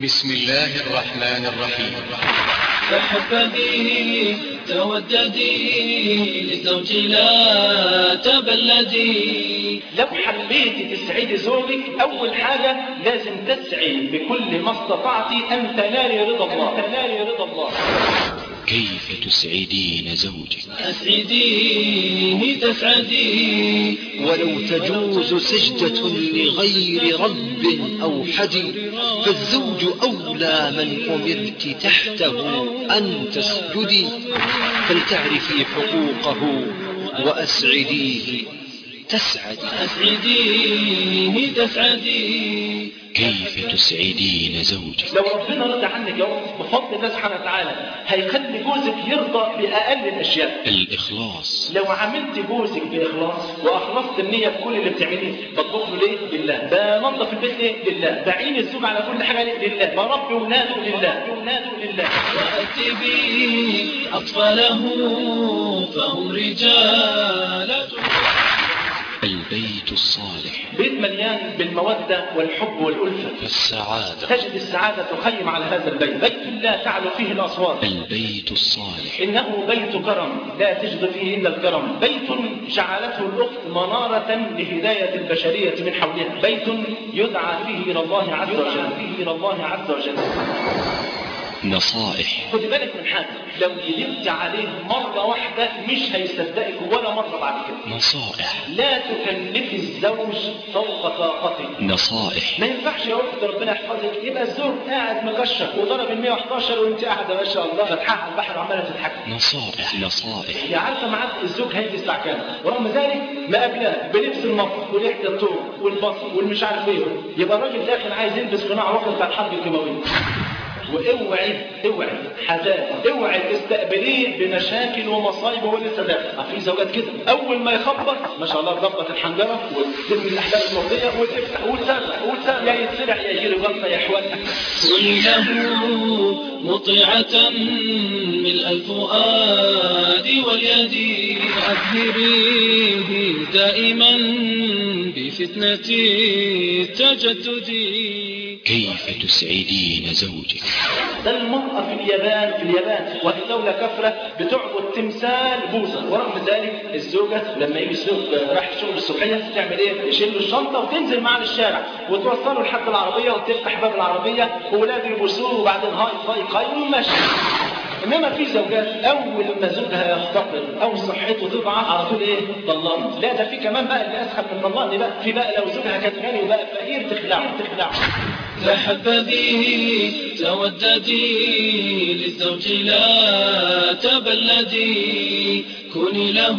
بسم الله الرحمن الرحيم. تحفدي توددي للزوج لا تبلدي. لو حبيتي تسعدي زوجك أول حاجة لازم تسعي بكل ما استطعتي أن تنالي رضا الله. كيف تسعدين زوجك؟ أسعديه تسعدي ولو تجوز سجدة لغير رب أو حدي فالزوج أولى من أمرت تحته أن تسجدي، فلتعرفي حقوقه وأسعديه تسعدي. أسعديه تسعدي. كيف تسعدين زوجك؟ لو ربنا رضى عنك يا أخت بفضل الله سبحانه وتعالى هيخلي جوزك يرضى بأقل الأشياء. الإخلاص. لو عملت جوزك بإخلاص وأخلصت النية بكل اللي بتعمليه، بطبخ له ليه؟ لله. بنظف البيت ليه؟ لله. بعين الزوج على كل حاجة ليه؟ لله. بربي ولاده لله. وأتي به أطفاله فهم رجالة. البيت الصالح. بيت مليان بالمودة والحب والألفة. السعادة. تجد السعادة تخيم على هذا البيت. بيت لا تعلو فيه الأصوات. البيت الصالح. إنه بيت كرم لا تجد فيه إلا الكرم. بيت جعلته الأخت منارة لهداية البشرية من حولها. بيت يدعى فيه إلى الله عز وجل. نصائح. خد بالك من حاجة، لو كذبت عليه مرة واحدة مش هيصدقك ولا مرة بعد كده. نصائح. لا تكلفي الزوج فوق طاقته. نصائح. ما ينفعش يا أخت ربنا يحفظك يبقى الزوج قاعد مكشر وضرب 111 وانت قاعدة ما شاء الله فتحها على البحر وعمالة تضحك. نصائح. هي عارفة معاك الزوج هيجي الساعة كام، ورغم ذلك ما قبلها بلبس المطبخ وريحة الطوب والبصل والمش عارف ايه، يبقى الراجل داخل عايز يلبس قناع واخد بتاع الحرب الكيماوية. واوعي اوعي تستقبليه بمشاكل ومصايب وهو لسه داخل. في زوجات كده اول ما يخبط ما شاء الله تضبط الحنجره وترمي الاحلام المرضيه وتفتح وتسرح يا يتسرع يا يجيله غلطه يا اخوان. كله مطيعة ملء الفؤاد واليد. أبهريه دائما بفتنة التجدد. كيف تسعدين زوجك؟ ده المرأة في اليابان وهي دولة كفرة بتعبد تمثال بوذا، ورغم ذلك الزوجة لما يجي الزوج راح الشغل الصبحية تعمل ايه؟ يشيل له الشنطة وتنزل معاه للشارع وتوصله لحد العربية وتفتح باب العربية وولاده يبوسوه وبعدين هاي وماشي. انما في زوجات اول ما زوجها يفتقر او صحته تضعف على طول ايه؟ طلقني. لا ده في كمان بقى اللي اسخف من طلقني بقى، في بقى لو زوجها كانت غني وبقى فقير تخلعه. تحبدي توددي للزوج لا تبلدي. كوني له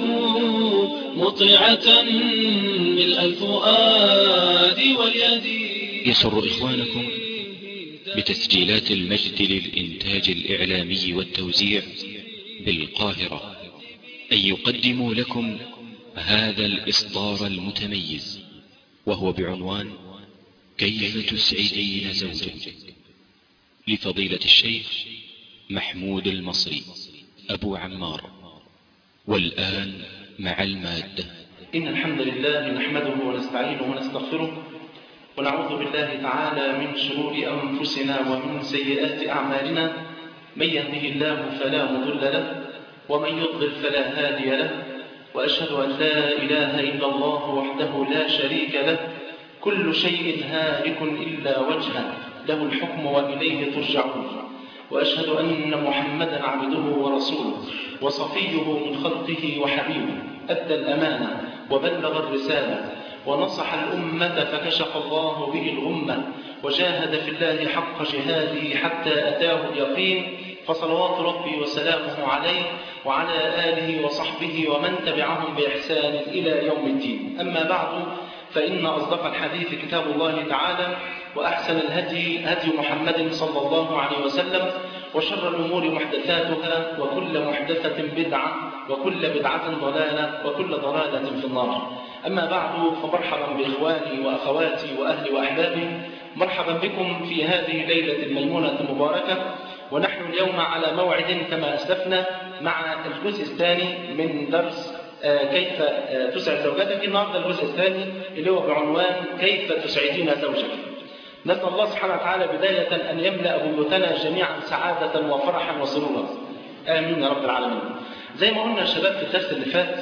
مطيعة ملء الفؤاد واليد. يسر إخوانكم بتسجيلات المجد للإنتاج الإعلامي والتوزيع بالقاهرة أن يقدموا لكم هذا الإصدار المتميز، وهو بعنوان كيف تسعدين زوجك، لفضيلة الشيخ محمود المصري أبو عمار. والآن مع المادة. إن الحمد لله نحمده ونستعينه ونستغفره ونعوذ بالله تعالى من شرور أنفسنا ومن سيئات أعمالنا. من يهده الله فلا مضل له ومن يضلل فلا هادي له، وأشهد أن لا إله إلا الله وحده لا شريك له. كل شيء هالك إلا وجهه له الحكم وإليه ترجعون. وأشهد أن محمدا عبده ورسوله وصفيه من خلقه وحبيبه، أدى الأمانة وبلغ الرسالة ونصح الأمة فكشف الله به الغمة وجاهد في الله حق جهاده حتى أتاه اليقين. فصلوات ربي وسلامه عليه وعلى آله وصحبه ومن تبعهم بإحسان إلى يوم الدين. أما بعد، فإن أصدق الحديث كتاب الله تعالى، وأحسن الهدي هدي محمد صلى الله عليه وسلم، وشر الأمور محدثاتها وكل محدثة بدعة وكل بدعة ضلالة وكل ضلالة في النار. أما بعد، فمرحبا بإخواني وأخواتي وأهلي وأحبابي، مرحبا بكم في هذه الليلة الميمونة المباركة. ونحن اليوم على موعد كما أسلفنا مع الجزء الثاني من درس كيف تسعد زوجتك. النهارده الجزء الثاني اللي هو بعنوان كيف تسعدين زوجك. نسأل الله سبحانه وتعالى بداية أن يملأ بيوتنا جميعا سعادة وفرحا وسرورا، آمين يا رب العالمين. زي ما قلنا يا شباب في الدرس اللي فات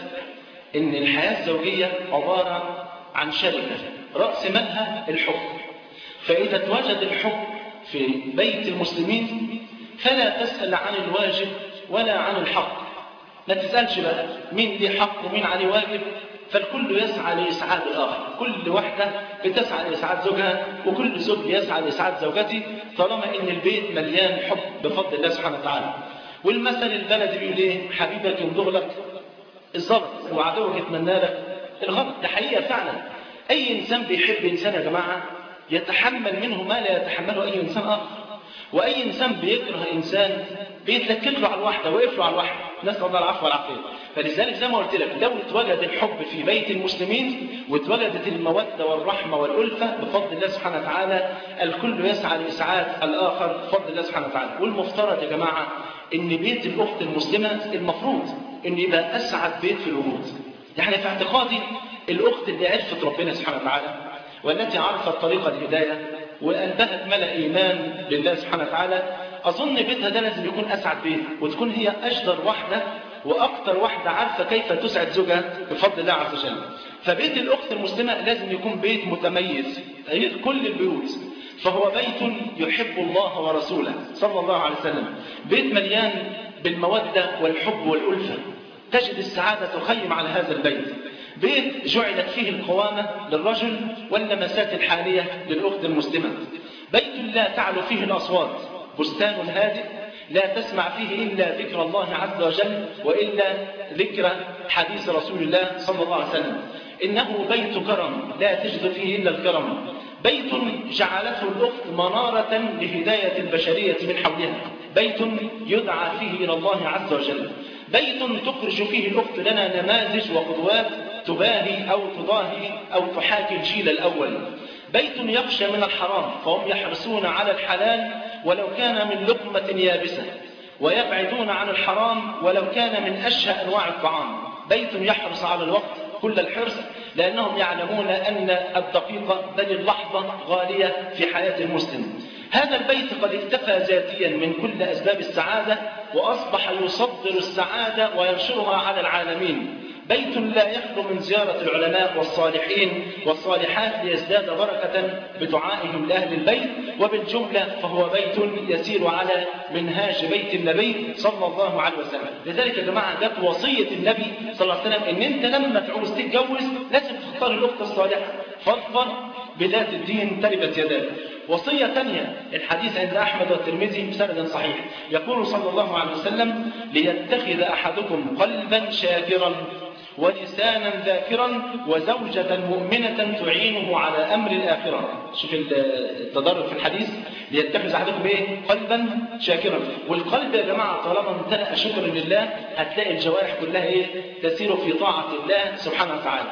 إن الحياة الزوجية عبارة عن شركة رأس مالها الحب، فإذا توجد الحب في بيت المسلمين فلا تسأل عن الواجب ولا عن الحق، ما تسألش بقى مين ليه حق ومين عليه واجب، فالكل يسعى لإسعاد الآخر، كل واحدة بتسعى لإسعاد زوجها وكل زوج يسعى لإسعاد زوجته، طالما إن البيت مليان حب بفضل الله سبحانه وتعالى. والمثل البلدي بيقول إيه؟ حبيبك يمضغ لك الزلط وعدوك يتمنى لك الغلط. ده حقيقة فعلا، أي إنسان بيحب إنسان يا جماعة يتحمل منه ما لا يتحمله أي إنسان آخر، وأي إنسان بيكره إنسان بيتلكك له على الواحدة ويقف له على الواحدة، نسأل الله العفو والعافية. فلذلك زي ما قلت لك لو اتوجد الحب في بيت المسلمين واتوجدت المودة والرحمة والألفة بفضل الله سبحانه وتعالى الكل يسعى لإسعاد الآخر بفضل الله سبحانه وتعالى. والمفترض يا جماعة إن بيت الأخت المسلمة المفروض إن يبقى أسعد بيت في الوجود. يعني في اعتقادي الأخت اللي عرفت ربنا سبحانه وتعالى والتي عرفت طريق الهداية وقلبها اتملأ إيمان بالله سبحانه وتعالى، أظن بيتها ده لازم يكون أسعد بيت، وتكون هي أجدر واحدة وأكثر واحدة عارفة كيف تسعد زوجها بفضل الله عز وجل. فبيت الأخت المسلمة لازم يكون بيت متميز غير كل البيوت، فهو بيت يحب الله ورسوله صلى الله عليه وسلم، بيت مليان بالمودة والحب والألفة، تجد السعادة تخيم على هذا البيت، بيت جعلت فيه القوامة للرجل واللمسات الحالية للأخت المسلمة، بيت لا تعلو فيه الأصوات، بستان هادئ لا تسمع فيه إلا ذكر الله عز وجل وإلا ذكر حديث رسول الله صلى الله عليه وسلم. إنه بيت كرم لا تجد فيه إلا الكرم، بيت جعلته الأخت منارة لهداية البشرية من حولها، بيت يدعى فيه إلى الله عز وجل، بيت تخرج فيه الأخت لنا نماذج وقدوات تباهي أو تضاهي أو تحاكي الجيل الأول، بيت يخشى من الحرام فهم يحرصون على الحلال ولو كان من لقمة يابسة، ويبعدون عن الحرام ولو كان من أشهى أنواع الطعام، بيت يحرص على الوقت كل الحرص لأنهم يعلمون أن الدقيقة بل اللحظة غالية في حياة المسلم. هذا البيت قد اكتفى ذاتيا من كل أسباب السعادة وأصبح يصدر السعادة وينشرها على العالمين، بيت لا يخلو من زيارة العلماء والصالحين والصالحات ليزداد بركة بدعائهم لأهل البيت، وبالجملة فهو بيت يسير على منهاج بيت النبي صلى الله عليه وسلم. لذلك يا جماعة جت وصية النبي صلى الله عليه وسلم إن أنت لما تعوز تتجوز لازم تختار الأخت الصالحة، فاظفر بذات الدين تربت يداك. وصية ثانية الحديث عند أحمد والترمذي بسند صحيح، يقول صلى الله عليه وسلم: ليتخذ أحدكم قلبا شاكرا ولسانا ذاكرا وزوجة مؤمنة تعينه على أمر الآخرة. شوف التدرج في الحديث، ليتخذ أحدكم إيه؟ قلبا شاكرا. والقلب يا جماعة طالما امتلأ شكرا لله هتلاقي الجوارح كلها إيه؟ تسير في طاعة الله سبحانه وتعالى.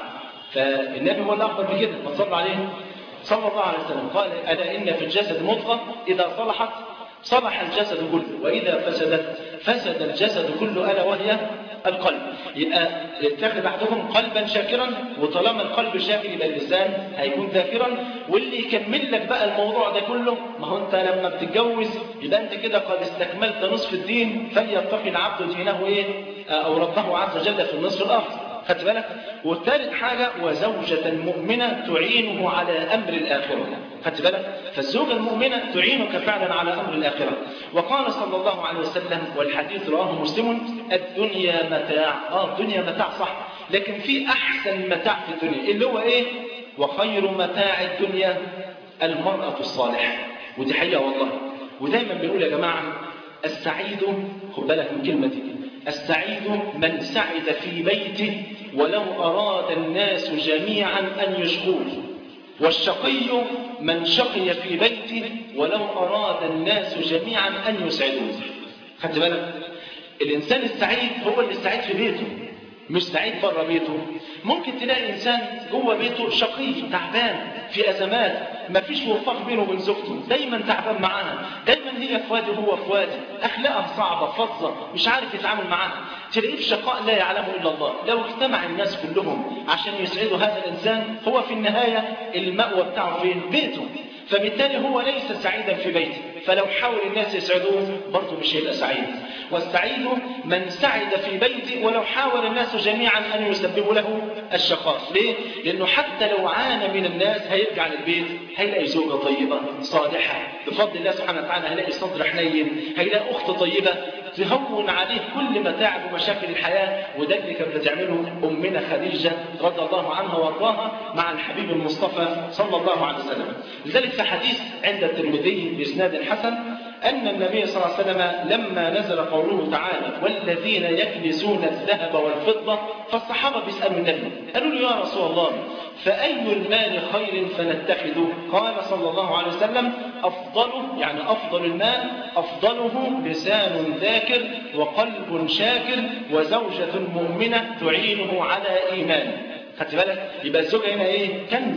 فالنبي هو الأفضل بكده، ما صلى عليه صلى الله عليه وسلم قال: ألا إن في الجسد مضغة إذا صلحت صلح الجسد كله وإذا فسدت فسد الجسد كله ألا وهي القلب. يبقى يتخذ أحدكم قلبا شاكرا، وطالما القلب شاكر يبقى اللسان هيكون ذاكرا. واللي يكمل لك بقى الموضوع ده كله، ما هو أنت لما بتتجوز يبقى أنت كده قد استكملت نصف الدين، فليتقي العبد دينه إيه؟ أو ربه عز وجل في النصف الآخر. خدت بالك؟ والثالث حاجة: وزوجة مؤمنة تعينه على أمر الآخرة. خدت بالك؟ فالزوجة المؤمنة تعينك فعلا على أمر الآخرة. وقال صلى الله عليه وسلم، والحديث رواه مسلم: الدنيا متاع. الدنيا متاع صح، لكن في أحسن متاع في الدنيا اللي هو إيه؟ وخير متاع الدنيا المرأة الصالحة. ودي حقيقة والله. ودايما بنقول يا جماعة: السعيد، خد بالك من كلمة دي، السعيد من سعد في بيته ولو أراد الناس جميعا أن يشقوه، والشقي من شقي في بيته ولو أراد الناس جميعا أن يسعدوه. خدت بالك؟ الإنسان السعيد هو اللي سعيد في بيته، مش سعيد بره بيته. ممكن تلاقي إنسان جوه بيته شقي تعبان في أزمات، ما فيش وفاق بينه وبين زوجته، دايما تعبان معاها، دايما هي في وادي وهو في وادي، أخلاقها صعبة فظة، مش عارف يتعامل معاها، تلاقيه في شقاء لا يعلمه إلا الله. لو اجتمع الناس كلهم عشان يسعدوا هذا الإنسان، هو في النهاية المأوى بتاعه فين؟ بيته. فبالتالي هو ليس سعيدا في بيته، فلو حاول الناس يسعدوه برضه مش هيبقى سعيد. والسعيد من سعد في بيته ولو حاول الناس جميعا أن يسببوا له الشقاء. ليه؟ لأنه حتى لو عانى من الناس هيرجع للبيت هيلاقي زوجة طيبة صالحة بفضل الله سبحانه وتعالى، هيلاقي صدر حنين، هيلاقي أخت طيبة تهون عليه كل متاعب ومشاكل الحياة. وده اللي كانت بتعمله أمنا خديجة رضي الله عنها وارضاها مع الحبيب المصطفى صلى الله عليه وسلم. لذلك في حديث عند الترمذي بإسناد حسن أن النبي صلى الله عليه وسلم لما نزل قوله تعالى والذين يكنزون الذهب والفضة، فالصحابة بيسألوا النبي قالوا له يا رسول الله فأي المال خير فنتخذه؟ قال صلى الله عليه وسلم أفضله، يعني أفضل المال أفضله لسان ذاكر وقلب شاكر وزوجة مؤمنة تعينه على إيمانه. خدت بالك؟ يبقى الزوجة هنا إيه؟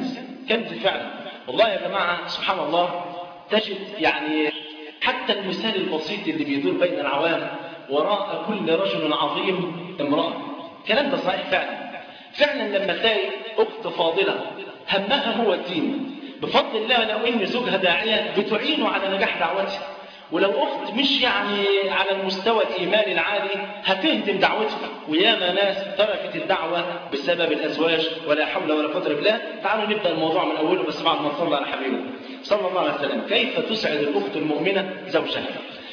كنز فعلا. والله يا جماعة سبحان الله تجد يعني حتى المثال البسيط اللي بيدور بين العوام وراء كل رجل عظيم امرأة. الكلام ده صحيح فعلا لما تلاقي أخت فاضلة همها هو الدين بفضل الله، لو إن زوجها داعية بتعينه على نجاح دعوته، ولو أخت مش يعني على المستوى الإيماني العالي هتهدم دعوتها. وياما ناس تركت الدعوة بسبب الأزواج ولا حول ولا قوة إلا بالله. تعالوا نبدأ الموضوع من أوله بس بعد ما نصلي على حبيبه صلى الله عليه وسلم. كيف تسعد الأخت المؤمنة زوجها؟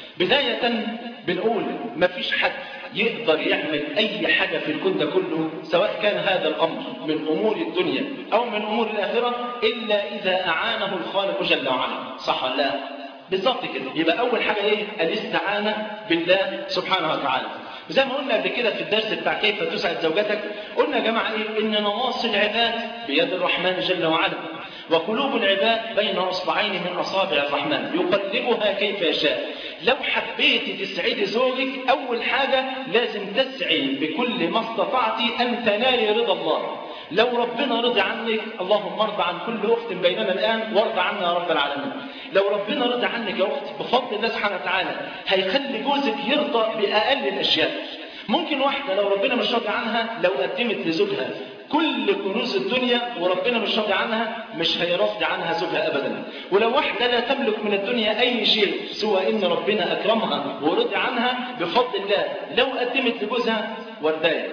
بداية بنقول مفيش حد يقدر يعمل أي حاجة في الكون ده كله سواء كان هذا الأمر من أمور الدنيا أو من أمور الآخرة إلا إذا أعانه الخالق جل وعلا. صح ولا لا؟ بالضبط كده. يبقى أول حاجة إيه؟ الاستعانة بالله سبحانه وتعالى. زي ما قلنا قبل كده في الدرس بتاع كيف تسعد زوجتك، قلنا يا جماعة إيه؟ إن نواصي العباد بيد الرحمن جل وعلا، وقلوب العباد بين أصبعين من أصابع الرحمن يقلبها كيف يشاء. لو حبيت تسعدي زوجك أول حاجة لازم تسعي بكل ما استطعتي أن تنالي رضا الله. لو ربنا رضي عنك اللهم ارضى عن كل أخت بيننا الآن وارضى عنا يا رب العالمين. لو ربنا رضي عنك يا أخت بفضل الله سبحانه وتعالى هيخلي جوزك يرضى بأقل الأشياء. ممكن واحدة لو ربنا مش راضي عنها لو قدمت لزوجها كل كنوز الدنيا وربنا مش راضي عنها مش هيرضي عنها زوجها أبدا. ولو واحدة لا تملك من الدنيا أي شيء سوى إن ربنا أكرمها ورضي عنها بفضل الله لو قدمت لجوزها ورداية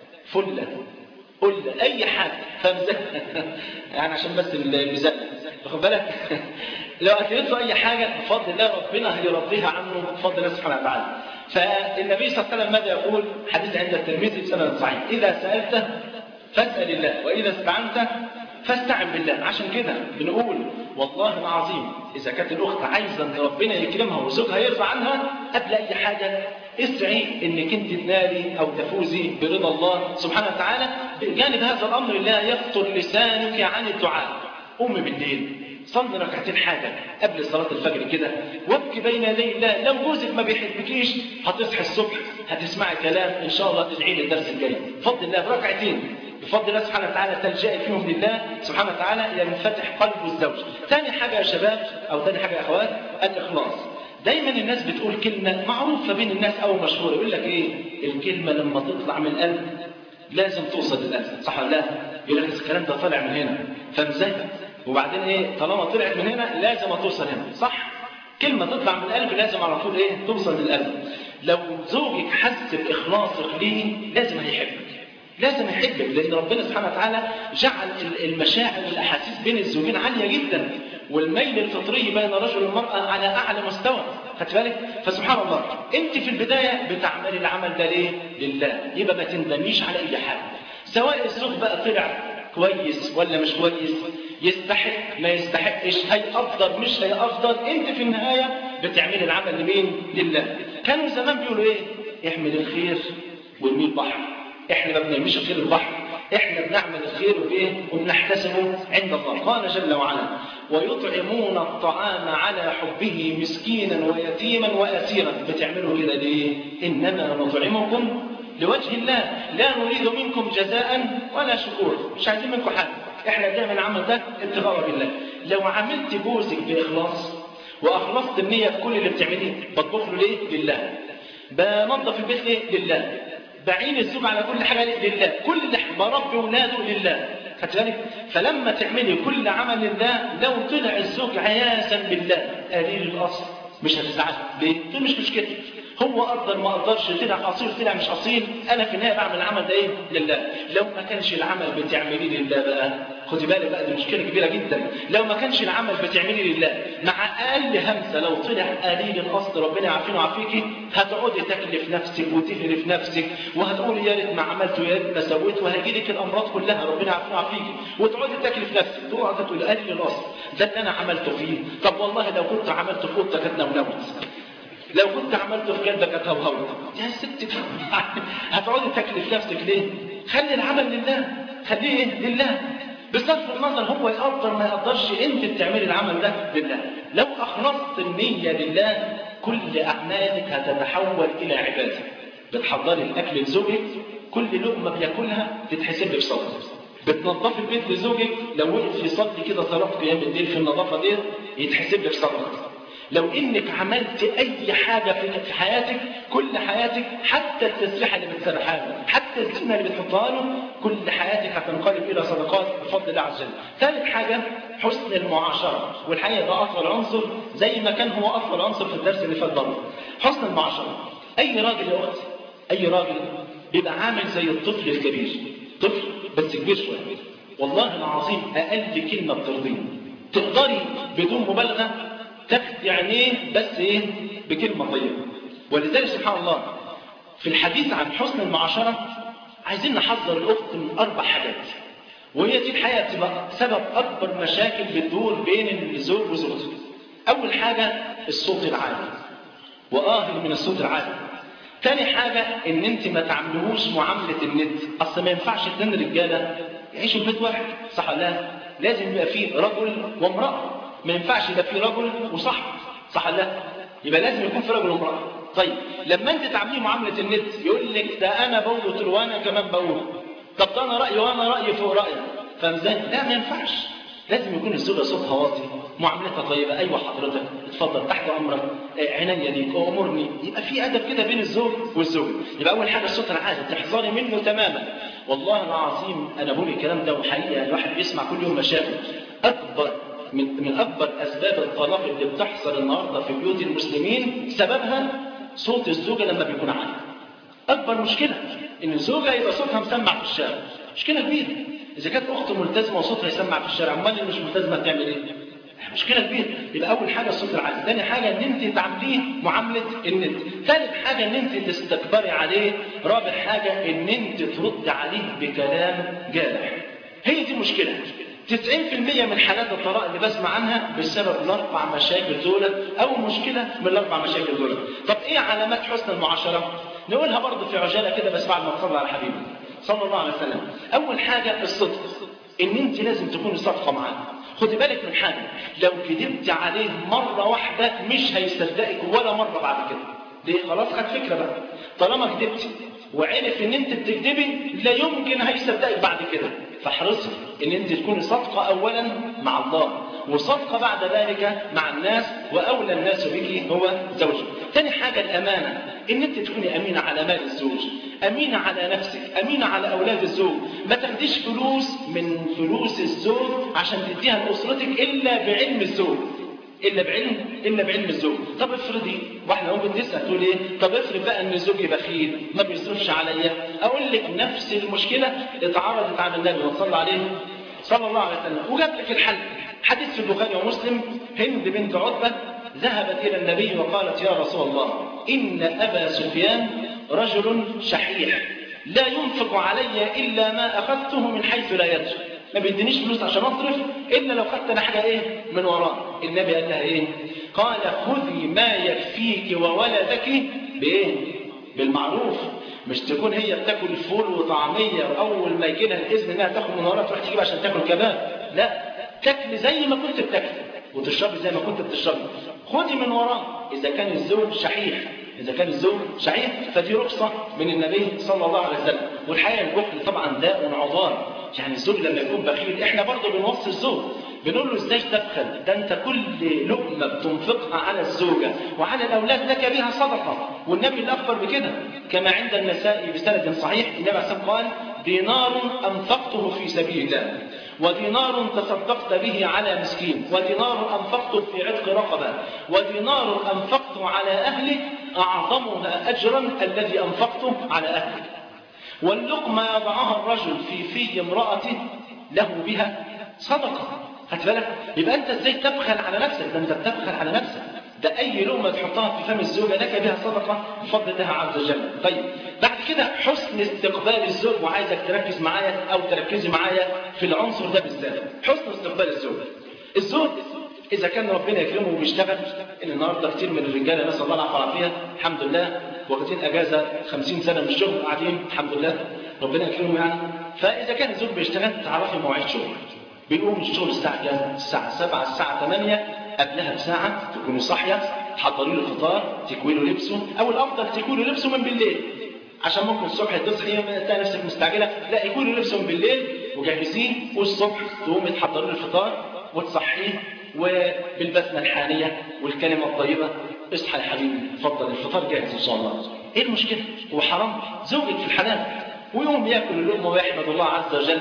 فلة قل أي حاجة فمزة يعني عشان بس الميزان واخد بالك لو قدمت له أي حاجة بفضل الله ربنا هيرضيها عنه بفضل الله سبحانه وتعالى. فالنبي صلى الله عليه وسلم ماذا يقول؟ حديث عند الترمذي بسند صحيح إذا سألت فاسأل الله وإذا استعنت فاستعن بالله. عشان كده بنقول والله العظيم إذا كانت الأخت عايزة أن ربنا يكرمها وزوجها يرضى عنها قبل أي حاجة اسعي إنك أنت تنالي أو تفوزي برضا الله سبحانه وتعالى. بجانب هذا الأمر لا يفطر لسانك عن الدعاء. قوم بالليل صلي ركعتين حاجة قبل صلاة الفجر كده وابكي بين يدي الله. لو جوزك ما بيحبكيش هتصحي الصبح هتسمعي كلام إن شاء الله تدعي لي الدرس الجاي بفضل الله ركعتين بفضل الله سبحانه وتعالى تلجأي فيهم لله سبحانه وتعالى ينفتح قلب الزوج. ثاني حاجة يا شباب أو ثاني حاجة يا أخوات الإخلاص. دايما الناس بتقول كلمة معروفة بين الناس أو مشهورة يقول لك إيه الكلمة لما تطلع من القلب لازم توصل للقلب. صح ولا لا؟ يقول لك الكلام ده طالع من هنا فمزاج وبعدين إيه طالما طلعت من هنا لازم توصل هنا. صح؟ كلمة تطلع من القلب لازم على طول إيه توصل للقلب. لو زوجك حس بإخلاصك ليه لازم هيحبك لازم يحبك لأن ربنا سبحانه وتعالى جعل المشاعر والأحاسيس بين الزوجين عالية جدا والميل الفطري بين الرجل والمرأة على أعلى مستوى. خدت بالك؟ فسبحان الله أنت في البداية بتعملي العمل ده ليه؟ لله. يبقى ما تندميش على أي حاجة سواء الزوج بقى طلع كويس ولا مش كويس يستحق ما يستحقش هي أفضل مش هي أفضل. أنت في النهاية بتعملي العمل لمين؟ لله. كانوا زمان بيقولوا إيه؟ احمل الخير وارمي البحر. احنا ما بنرميش الخير البحر احنا بنعمل الخير وبايه وبنحتسبه عند الله. قال جل وعلا ويطعمون الطعام على حبه مسكينا ويتيما واسيرا. بتعملوا كده ليه؟ انما نطعمكم لوجه الله لا نريد منكم جزاء ولا شكور. مش عايزين منكم حاجه احنا بنعمل العمل ده ابتغاء بالله. لو عملت جوزك باخلاص واخلصت النيه في كل اللي بتعمليه بتطبخ له ليه؟ لله. بنظف البيت ليه؟ لله. بعين الزوج على كل حاجة لله. كل بربي ولاده لله. خدت بالك؟ فلما تعملي كل عمل لله، لو طلع الزوج عياذا بالله قليل الاصل مش هتزعل. ليه؟ تقول مش مشكله، هو قدر ما قدرش، طلع اصيل طلع مش اصيل، انا في النهايه بعمل العمل ده ايه؟ لله. لو ما كانش العمل بتعمليه لله بقى، خدي بالك بقى، دي مشكله كبيره جدا. لو ما كانش العمل بتعمليه لله، مع اقل همسه لو طلع قليل الاصل، ربنا يعافينا ويعافيكي، هتقعدي تكلف نفسك وتهرف نفسك، وهتقولي يا ريت ما عملت ويا ريت ما سويت، وهيجيلك الامراض كلها، ربنا يعافينا ويعافيكي، وتقعدي تكلف نفسك، تقعدي تقولي قليل الاصل ده اللي انا عملته فيه. طب والله لو كنت عملته في اوضتك كانت نونوت، لو كنت عملته في جلدك هتهوهوت. يا ست هتقعدي تكلف نفسك ليه؟ خلي العمل لله، خليه لله، بصرف النظر هو يقدر ما يقدرش، انت بتعملي العمل ده لله. لو اخلصت النيه لله، كل اعمالك هتتحول الى عباده. بتحضري الاكل لزوجك، كل لقمه بياكلها تتحسب لك صدقه. بتنظفي البيت لزوجك، لو وقف يصلي كده صلاه قيام الليل في النظافه دي يتحسب لك صدقه. لو انك عملت اي حاجه في حياتك، كل حياتك، حتى التسبيحه اللي بتسبحها له، حتى السنه اللي بتحطها له، كل حياتك هتنقلب الى صدقات بفضل الله عز وجل. ثالث حاجه حسن المعاشره، والحقيقه ده اطول عنصر زي ما كان هو اطول عنصر في الدرس اللي فات برضه. حسن المعاشره. اي راجل يا اختي، اي راجل بيبقى عامل زي الطفل الكبير، طفل بس كبير شويه، والله العظيم اقل كلمه بترضيه، تقدري بدون مبالغه تاخدي عينيه بس ايه؟ بكلمه طيبه. ولذلك سبحان الله في الحديث عن حسن المعاشره عايزين نحذر الاخت من 4 حاجات، وهي دي الحقيقه تبقى سبب اكبر مشاكل بتدور بين الزوج وزوجته. اول حاجه الصوت العالي، واهل من الصوت العالي. ثاني حاجه ان انت ما تعملوش معامله الند، اصل ما ينفعش 2 رجاله يعيشوا في بيت واحد، صح ولا لا؟ لازم يبقى فيه رجل وامراه، ما ينفعش يبقى في رجل وصاحب، صح ولا لا؟ يبقى لازم يكون في رجل وامراه. طيب لما انت تعمليه معامله النت، يقول لك ده انا بقول قلت له وانا كمان بقول، طب ده انا رايي وانا رايي فوق رايك، فاهم ازاي؟ لا ما ينفعش، لازم يكون الزوجه صوتها واطي، معاملتها طيبه، ايوه حضرتك اتفضل تحت امرك، عينيا ليك امرني، يبقى في ادب كده بين الزوج والزوج. يبقى اول حاجه الصوت العالي تحذري منه تماما. والله العظيم انا بقول الكلام ده وحقيقه الواحد بيسمع كل يوم مشاكل. من أكبر أسباب الطلاق اللي بتحصل النهاردة في بيوت المسلمين سببها صوت الزوجة لما بيكون عالي. أكبر مشكلة إن الزوجة يبقى صوتها مسمع في الشارع، مشكلة كبيرة. إذا كانت أخت ملتزمة وصوتها يسمع في الشارع، أمال اللي مش ملتزمة تعمل إيه؟ مشكلة كبيرة. يبقى أول حاجة الصوت العالي، ثاني حاجة إن أنت تعامليه معاملة الند، ثالث حاجة إن أنت تستكبري عليه، رابع حاجة إن أنت ترد عليه بكلام جارح. هي دي مشكلة. 90% من حالات الطلاق اللي بسمع عنها بسبب ال4 مشاكل دول، أو مشكلة من ال4 مشاكل دول. طب إيه علامات حسن المعاشرة؟ نقولها برضه في عجالة كده بس بعد ما تصلي على حبيبي صلى الله عليه وسلم. أول حاجة الصدق، إن أنت لازم تكوني صادقة معاه. خدي بالك من حاجة، لو كذبت عليه مرة واحدة مش هيصدقك ولا مرة بعد كده. ليه؟ خلاص خد فكرة بقى، طالما كذبتي وعرف ان انت بتكذبي لا يمكن هيصدقك بعد كده. فاحرصي ان انت تكوني صادقه اولا مع الله، وصادقه بعد ذلك مع الناس، واولى الناس بك هو زوجك. ثاني حاجه الامانه، ان انت تكوني امينه على مال الزوج، امينه على نفسك، امينه على اولاد الزوج. ما تاخديش فلوس من فلوس الزوج عشان تديها لاسرتك الا بعلم الزوج، الا بعلم الزوج. طب افرضي، واحنا ممكن نسال تقول ايه؟ طب افرض بقى ان زوجي بخيل ما بيصرفش عليا. اقول لك نفس المشكله اتعرضت على النبي صلى عليه صلى الله عليه وسلم وجاب لك الحل. حديث في البخاري ومسلم، هند بنت عتبه ذهبت الى النبي وقالت يا رسول الله ان ابا سفيان رجل شحيح لا ينفق علي الا ما اخذته من حيث لا يرجع، ما بيدينيش فلوس عشان اصرف الا لو خدت انا حاجه ايه من وراه. النبي قال لها ايه؟ قال خذي ما يكفيك وولدك بايه؟ بالمعروف. مش تكون هي بتاكل فول وطعميه واول ما يجي لها الاذن انها تاخد من وراها تروح تجيب عشان تاكل كباب، لا، تاكلي زي ما كنت بتاكلي وتشربي زي ما كنت بتشربي. خذي من وراه. اذا كان الزوج شحيح، إذا كان الزوج صحيح فدي رخصة من النبي صلى الله عليه وسلم. والحقيقة البخل طبعا داء عضال، يعني الزوج لما يكون بخيل احنا برضه بنوصي الزوج بنقول له ازاي تبخل؟ ده انت كل لقمة بتنفقها على الزوجة وعلى الأولاد لك بها صدقة، والنبي الأخبر بكده كما عند النسائي بسند صحيح. النبي عليه الصلاة والسلام قال دينار أنفقته في سبيل الله، ودينار تصدقت به على مسكين، ودينار أنفقته في عتق رقبة، ودينار أنفقته على أهلي أعظمها أجرا الذي أنفقته على أهلي. واللقمة يضعها الرجل في امرأته له بها صدقة. هتبالك يبقى أنت إزاي تبخل على نفسك؟ ده أنت بتبخل على نفسك. ده أي لقمة تحطها في فم الزوجة لك بها صدقة بفضل الله عز وجل. طيب بعد كده حسن استقبال الزوج، وعايزك تركز معايا أو تركزي معايا في العنصر ده بالذات. حسن استقبال الزوج إذا كان ربنا يكرمه وبيشتغل، إن النهارده كتير من الرجالة نسأل الله العافية والعافية الحمد لله واخدين أجازة 50 سنة من الشغل قاعدين الحمد لله ربنا يكرمه يعني. فإذا كان الزوج بيشتغل تعرفي مواعيد شغل، بيقوم الشغل الساعة كام؟ الساعة 7 الساعة 8 قبلها بساعة تكوني صاحية، تحضري له الفطار، تكوي له لبسه، أو الأفضل تكوي له لبسه من بالليل عشان ممكن الصبح تصحي تلاقي نفسك مستعجلة، لا يكوي له لبسه من بالليل وجهزيه، والصبح تقومي تحضري له الفطار وتصحيه وبالبسمة الحانية والكلمة الطيبة، اصحى يا حبيبي اتفضل الفطار جاهز إن شاء الله. إيه المشكلة؟ هو حرام؟ زوجك في الحلال، ويقوم ياكل اللقمة ويحمد الله عز وجل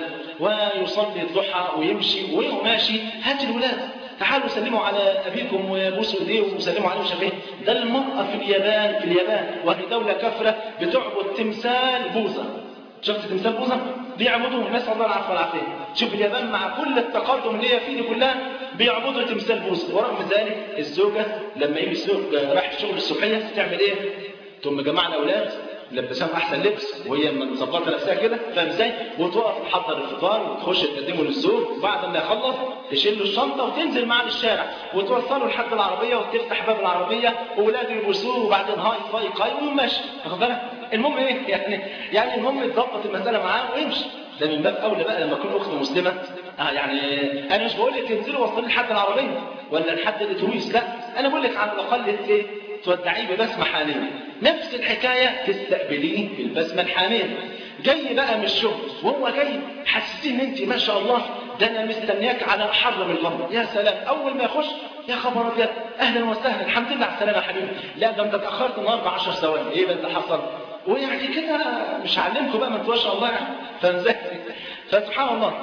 ويصلي الضحى ويمشي ويقوم ماشي. هات الولاد تعالوا سلموا على أبيكم وبوسوا إيديه وسلموا عليه وشافيه. ده المرأة في اليابان وهي دولة كافرة بتعبد تمثال بوذا. شفت تمثال بوذا؟ بيعبدوه، نسأل الله العافية والعافية. شوف اليابان مع كل التقدم اللي هي فيه دي كلها بيعبدوا تمثال بوذا، ورغم ذلك الزوجة لما يجي الزوج رايح الشغل الصبحية تعمل إيه؟ تقوم جماعة الأولاد لبسهم احسن لبس وهي مظبطه نفسها كده، فاهم ازاي؟ وتقف تحضر الفطار وتخش تقدمه للزوج، وبعد ما يخلص تشيل له الشنطه وتنزل معاه للشارع وتوصله لحد العربيه وتفتح باب العربيه واولاده يبوسوه وبعدين هاي وماشي. واخد بالك؟ المهم ايه؟ يعني المهم تظبط المساله معاه ويمشي. ده من باب اولى بقى لما تكون اخت مسلمه. يعني انا مش بقول لك تنزلي وصلي لحد العربيه ولا لحد الاتوبيس، لا انا بقول لك على الاقل ايه؟ تودعيه ببسمة حانية. نفس الحكاية تستقبليه بالبسمة الحانية. جاي بقى من الشغل وهو جاي حسسيه ان انت ما شاء الله ده انا مستنياك على حر من الغرب. يا سلام، اول ما يخش يا خبر ابيض اهلا وسهلا الحمد لله على السلامه يا حبيبي. لا ده انت اتاخرت النهارده 10 ثواني. ايه بقى اللي حصل؟ ويعني كده مش هعلمكم بقى ما انتوا ما شاء الله يعني فاهم ازاي؟ فسبحان الله.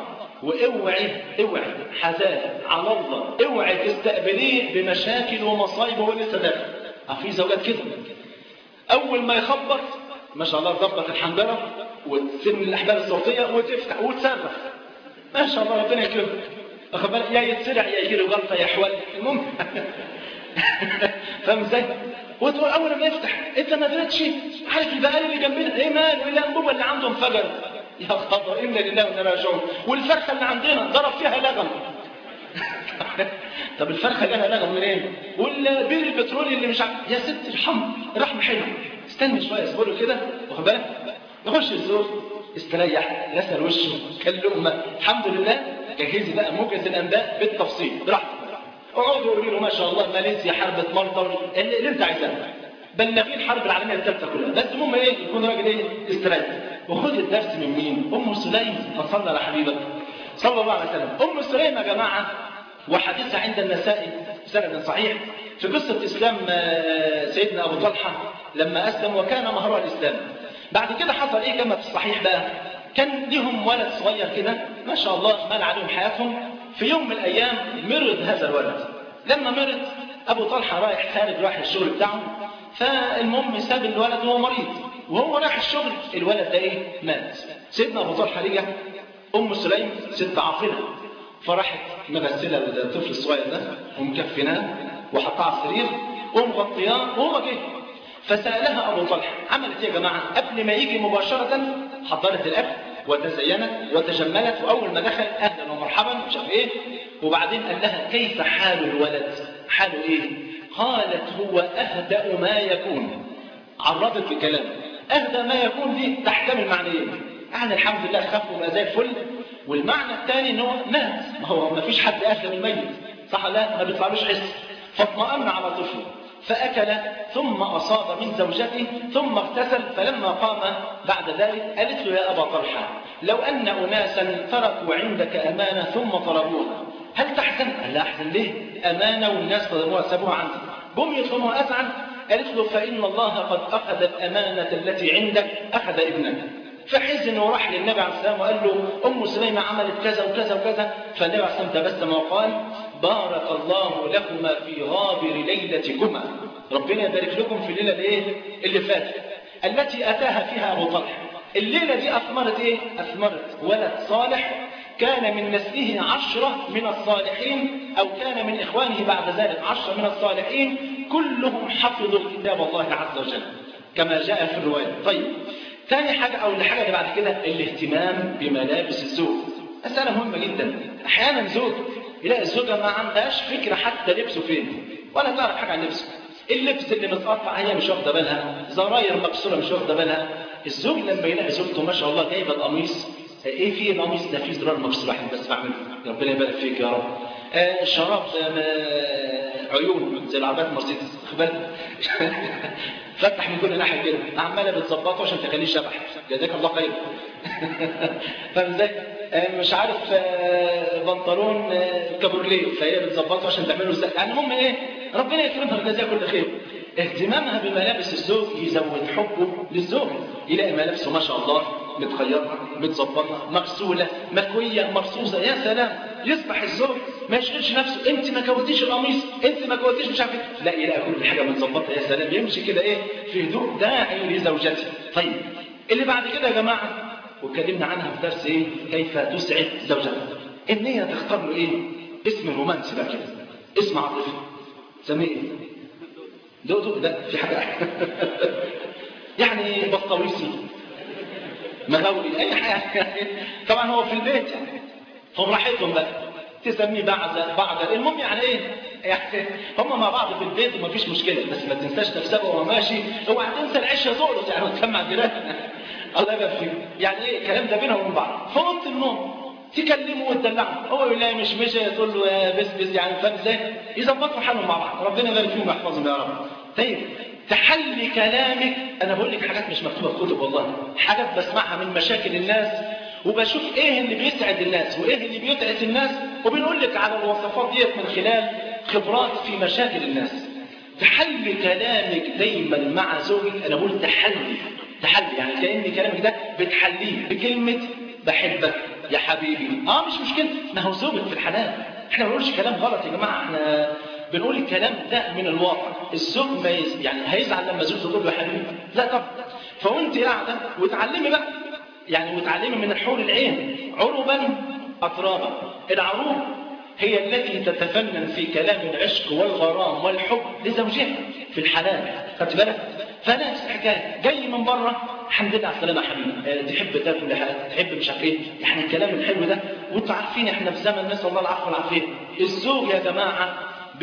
واوعي حذار على الله، اوعي تستقبليه بمشاكل ومصايب وهو لسه داخل. في زوجات كده اول ما يخبط ما شاء الله تظبط الحنجره وتسن الاحبال الصوتيه وتفتح وتصرخ ما شاء الله ربنا يكرمك. واخد بالك؟ يا يتسرع يا يجي له غلطه يا حول. المهم فاهم ازاي؟ وتقول اول ما يفتح انت ما درتش عارف البقال اللي جنبنا ايه ماله؟ الا الانبوبه اللي عنده انفجر. يا خبر انا لله وانا راجعون. والفرخه اللي عندنا ضرب فيها لغم. طب الفرخه اللي انا لغم منين؟ والبير البترولي اللي مش عارف. يا ست الحمد الرحمه حلوه، استني شويه اصبروا كده. واخد بالك؟ يخش الزوج استريح غسل وشه كل لقمه الحمد لله. جهزي بقى موجز الانباء بالتفصيل براحتك. اقعدوا قولوا له ما شاء الله ماليزيا حربت مالطا اللي انت عايزاه، بلغين الحرب العالميه الثالثه كلها. بس المهم ايه؟ يكون راجل ايه؟ استريح. وخد الدرس من مين؟ ام سليم. صلى على حبيبك صلى الله عليه وسلم. ام سليم يا جماعه وحديثها عند النسائي سند صحيح في قصه اسلام سيدنا ابو طلحه لما اسلم وكان مهرها الاسلام. بعد كده حصل ايه كما في الصحيح بقى؟ كان لهم ولد صغير كده ما شاء الله مال عليهم حياتهم. في يوم من الايام مرض هذا الولد. لما مرض ابو طلحه رايح الشغل بتاعه، فالمهم ساب الولد وهو مريض، وهو رايح الشغل الولد ده ايه؟ مات. سيدنا ابو طلحه رجع، ام سليم ست عاقله فراحت مغسله الطفل الصغير ده ومكفناه وحطاه على السرير ومغطياه وهو جه. فسالها ابو طلحه عملت ايه يا جماعه؟ قبل ما يجي مباشره حضرت الاكل وتزينت وتجملت، واول ما دخل اهلا ومرحبا مش عارف ايه، وبعدين قال لها كيف حال الولد؟ حاله ايه؟ قالت هو اهدأ ما يكون. عرضت الكلام. اهدأ ما يكون دي تحتمل معنيين. يعني الحمد لله خف وبقى زي الفل، والمعنى الثاني ان هو مات. ما هو ما فيش حد اهدى من الميت صح؟ لا ما بيطلعلوش حس. فاطمأن على طفله فأكل ثم أصاب من زوجته ثم اغتسل. فلما قام بعد ذلك قالت له يا أبا طلحة لو أن أناسا تركوا عندك أمانة ثم طلبوها هل تحزن؟ قال لا أحزن ليه؟ أمانة والناس طلبوها سابوها عندي. قم يطلبوها أزعل. قالت له فإن الله قد أخذ الأمانة التي عندك أخذ ابنك. فحزن وراح للنبي عليه السلام وقال له ام سليمه عملت كذا وكذا وكذا. فالنبي عليه السلام تبسم وقال بارك الله لكما في غابر ليلتكما، ربنا يبارك لكم في الليله الايه اللي فاتت التي اتاها فيها ابو طلحه. الليله دي اثمرت ايه؟ اثمرت ولد صالح كان من نسله 10 من الصالحين، أو كان من إخوانه بعد ذلك 10 من الصالحين، كلهم حفظوا كتاب الله عز وجل كما جاء في الرواية. طيب ثاني حاجة أو الحاجة اللي بعد كده الاهتمام بملابس الزوج. مسألة مهمة جدا. أحيانا زوج يلاقي الزوجة ما عندهاش فكرة حتى لبسه فين ولا تعرف حاجة عن لبسه، اللبس اللي متقطع هي مش واخدة بالها، زراير مكسورة مش واخدة بالها. الزوج لما يلاقي زوجته ما شاء الله جايبة القميص، ايه في القميص ده فيه زرار مكسور واحد بس بعمله، ربنا يبارك فيك يا رب. الشراب عيون زي العربيات مرسيدس فتح من كل ناحيه كده، عماله بتظبطه عشان تخليه شبح، جزاك الله خير. فاهم ازاي؟ مش عارف بنطلون كابورليه فهي بتظبطه عشان تعمله ازاي، يعني المهم ايه، ربنا يكرمها ويجزاها كل خير. اهتمامها بملابس الزوج يزود حبه للزوج، يلاقي ملابسه ما شاء الله متخيطه متظبطه مغسوله مكويه مرصوصه، يا سلام. يصبح الزوج ما يشغلش نفسه انت ما كويتيش القميص، انت ما كويتيش مش عارف، لا يلاقي كل حاجه متظبطه، يا سلام، يمشي كده ايه في هدوء داعي لزوجته. طيب اللي بعد كده يا جماعه واتكلمنا عنها في درس ايه كيف تسعد زوجها، ان هي تختار له ايه اسم رومانسي بقى كده، اسم عاطفي، سميه ايه؟ دودو ده في حاجه يعني بطويسي مغاوري اي حاجه طبعا هو في البيت يعني فبراحتهم بقى تسميه بعد المهم يعني ايه يعني هم مع بعض في البيت ومفيش مشكله، بس ما تنساش نفسك وهو ماشي، اوعى تنسى العيش يا زولس يعني وتسمع جيراننا الله يبارك فيك. يعني ايه الكلام ده بينهم وبين بعض في اوضه النوم تكلمه وتدلعه، هو يقول لها مش تقول له بس يعني فاهم ازاي؟ يظبطوا حالهم مع بعض، ربنا يبارك فيهم ويحفظهم يا رب. طيب تحلي كلامك، انا بقول لك حاجات مش مكتوبه في كتب والله، حاجات بسمعها من مشاكل الناس وبشوف ايه اللي بيسعد الناس وايه اللي بيتعس الناس، وبنقول لك على الوصفات ديت من خلال خبرات في مشاكل الناس. تحلي كلامك دايما مع زوجك، انا بقول تحلي يعني كأن كلامك ده بتحليه بكلمه بحبك يا حبيبي، مش مشكله، ما هو زوجك في الحلال، احنا ما بنقولش كلام غلط يا جماعه، احنا بنقول الكلام ده من الواقع. الزوج ما يعني هيزعل لما زوجته تقول له يا حبيبي؟ لا طبعا. فوانت قاعده وتعلمي بقى يعني، وتعلمي من الحور العين عربا أترابا. العروب هي التي تتفنن في كلام العشق والغرام والحب لزوجها في الحلال، خدت بالك؟ فنفس الحكايه جاي من بره، الحمد لله على السلامه يا حبيبي، تحب تاكل حاجه، تحب مش عارف ايه، يعني الكلام الحلو ده. وانتوا عارفين احنا في زمن نسال الله العفو والعافيه، الزوج يا جماعه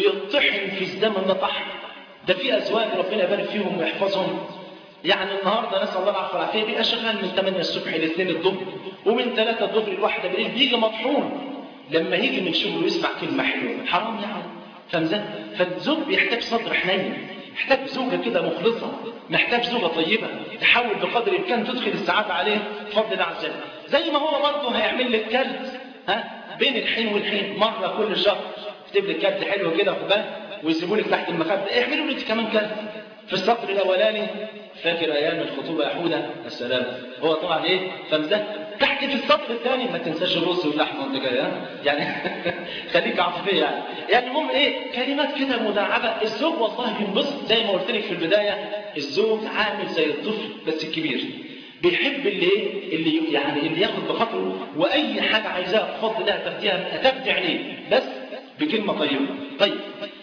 بيطحن في الزمن ده طحن، ده في ازواج ربنا يبارك فيهم ويحفظهم، يعني النهارده نسال الله العفو والعافيه بيبقى شغال من 8 الصبح ل 2 الظهر، ومن 3 الظهر ل 1 بالليل، بيجي مطحون، لما يجي من شغله يسمع كلمه حلوه، حرام يعني، فاهم ازاي؟ فالزوج بيحتاج صدر حنين، محتاج زوجه كده مخلصه، محتاج زوجه طيبه تحاول بقدر الامكان تدخل السعاده عليه بفضل الله عز وجل. زي ما هو برضه هيعمل لك كارت بين الحين والحين مره كل شهر، يكتب لك كارت حلو كده وخد ويسيبوا لك تحت المخده، اعملوا لك كمان كارت في السطر الاولاني، فاكر ايام الخطوبه يا حوده؟ السلام. هو طبعا ايه فمزه تحت في السطر الثاني ما تنساش الرز واللحمه وانت جاي، يعني خليك عاطفيه يعني المهم ايه كلمات كده مداعبه. الزوج والله بينبسط زي ما قلت لك في البدايه، الزوج عامل زي الطفل بس الكبير، بيحب اللي يعني اللي ياخد بخاطره، واي حاجه عايزاها بفضل الله تاخدي عليه بس بكلمه طيبه. طيب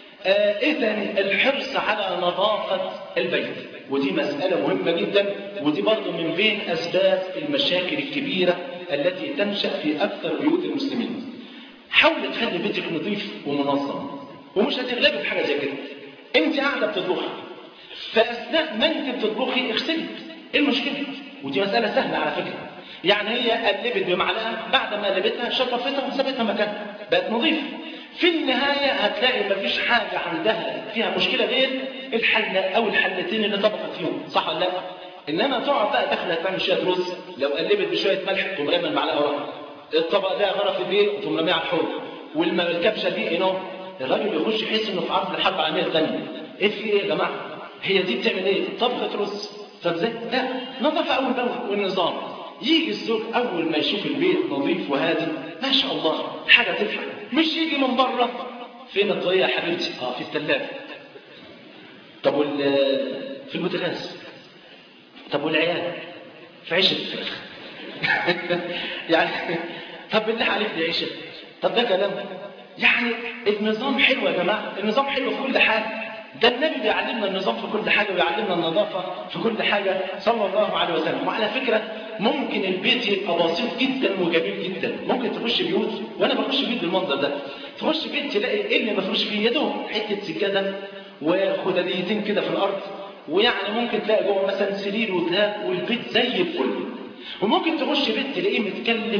ايه ثاني؟ الحرص على نظافه البيت، ودي مساله مهمه جدا، ودي برضه من بين اسباب المشاكل الكبيره التي تنشا في اكثر بيوت المسلمين. حاول تخلي بيتك نظيف ومنظم، ومش هتغلبي بحاجه زي كده. انت قاعده بتطبخي، فاثناء ما انت بتطبخي اغسلي، ايه المشكله؟ ودي مساله سهله على فكره، يعني هي قلبت بمعلقه، بعد ما قلبتها شطفتها وسابتها مكانها بقت نظيفه. في النهاية هتلاقي مفيش حاجة عندها فيها مشكلة غير الحلة أو الحلتين اللي طبقت فيهم، صح ولا لا؟ إنما تقعد بقى داخلة تعمل شوية رز، لو قلبت بشوية ملح تقوم رامي المعلقة ورا، الطبق ده غرف ايه تقوم راميها على الحوض، والكبشة دي ايه الراجل يخش يحس إنه في عرض الحرب العالمية الثانية. إيه في إيه يا جماعة؟ هي دي بتعمل إيه؟ طبخة رز. طب ازاي؟ لا، نظف أول بأول والنظام. يجي الزوج أول ما يشوف البيت نظيف وهادي ما شاء الله حاجة تفرح، مش يجي من بره فين الطريقة يا حبيبتي؟ في الثلاجة. طب في البوتاجاز. طب والعيال في عيش الفراخ. يعني طب بالله عليك دي عيشه. طب ده كلام يعني النظام حلو يا جماعه، النظام حلو في كل حاجه. ده النبي بيعلمنا النظام في كل حاجه ويعلمنا النظافه في كل حاجه صلى الله عليه وسلم. وعلى فكره ممكن البيت يبقى بسيط جدا وجميل جدا، ممكن تخش بيوت وانا بخش بيت بالمنظر ده، تخش بيت تلاقي ايه اللي مفروش فيه يا دوب حته سجاده وخداديتين كده في الارض، ويعني ممكن تلاقي جوه مثلا سرير ودهب والبيت زي الفل. وممكن تخش بيت تلاقيه متكلف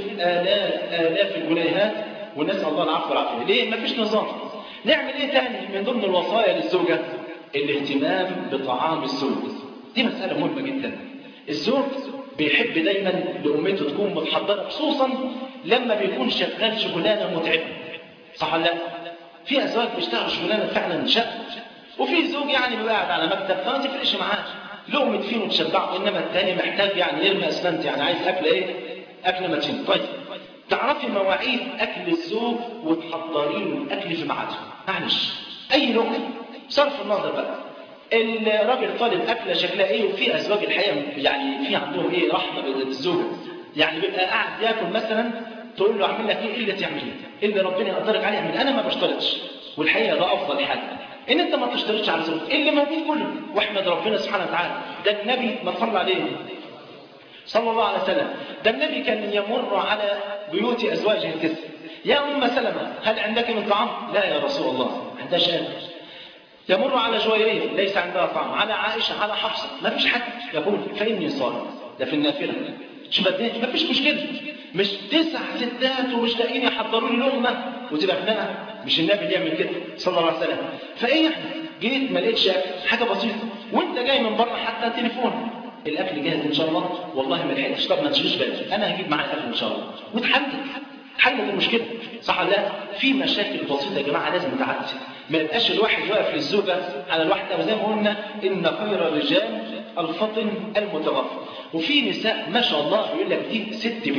آلاف الجنيهات ونسأل الله العفو والعافية. ليه؟ مفيش نظام. نعمل ايه تاني من ضمن الوصايا للزوجة؟ الاهتمام بطعام الزوج. دي مسألة مهمة جدا. الزوج بيحب دايما لأمته تكون متحضرة، خصوصا لما بيكون شغال شغلانة متعبة. صح ولا لا؟ في أزواج بيشتغل شغلانة فعلا شق، وفي زوج يعني بيبقى قاعد على مكتب فما تفرقش معاه، لقمة فين وتشبعه، انما الثاني محتاج يعني يرمي اسفنت، يعني عايز اكل ايه؟ اكل متين. طيب تعرفي مواعيد اكل الزوج وتحضري له الاكل في ميعاده. معلش اي لقمه صرف النظر بقى الراجل طالب اكله شكلها ايه، وفي ازواج الحقيقه يعني في عندهم ايه رحمه بالزوج، يعني بيبقى قاعد ياكل مثلا تقول له اعمل لك ايه اللي تعمليه، اللي ربنا يقدرك عليه اعمل. انا ما بشترطش، والحقيقه ده افضل حاجه ان انت ما تشترطش على زوجك اللي موجود كله، واحمد ربنا سبحانه وتعالى. ده النبي ما صلى عليه صلى الله عليه وسلم، ده النبي كان يمر على بيوت ازواجه التسع، يا ام سلمة هل عندك من طعام؟ لا يا رسول الله ما عندهاش اكل. يمر على جويرية ليس عندها طعام، على عائشة على حفصة ما فيش حد، يقول فإني صائم. ده في النافلة. شوف قد ايه ما فيش مشكلة، مش 9 ستات ومش لاقيين يحضروا لي لقمة وتبقى خناقة. مش النبي اللي يعمل كده صلى الله عليه وسلم. فايه احنا جيت ما لقيتش حاجة بسيطة وانت جاي من بره حتى تليفون الاكل جاهز ان شاء الله، والله ما لحقتش، طب ما تشغلش بالك انا هجيب معايا اكل ان شاء الله، وتحل المشكله. صح ولا لا؟ في مشاكل بسيطه يا جماعه لازم تعدي، ما يبقاش الواحد واقف للزوجه على الواحده، وزي ما قلنا ان خير الرجال الفطن المتغفر. وفي نساء ما شاء الله بيقول لك دي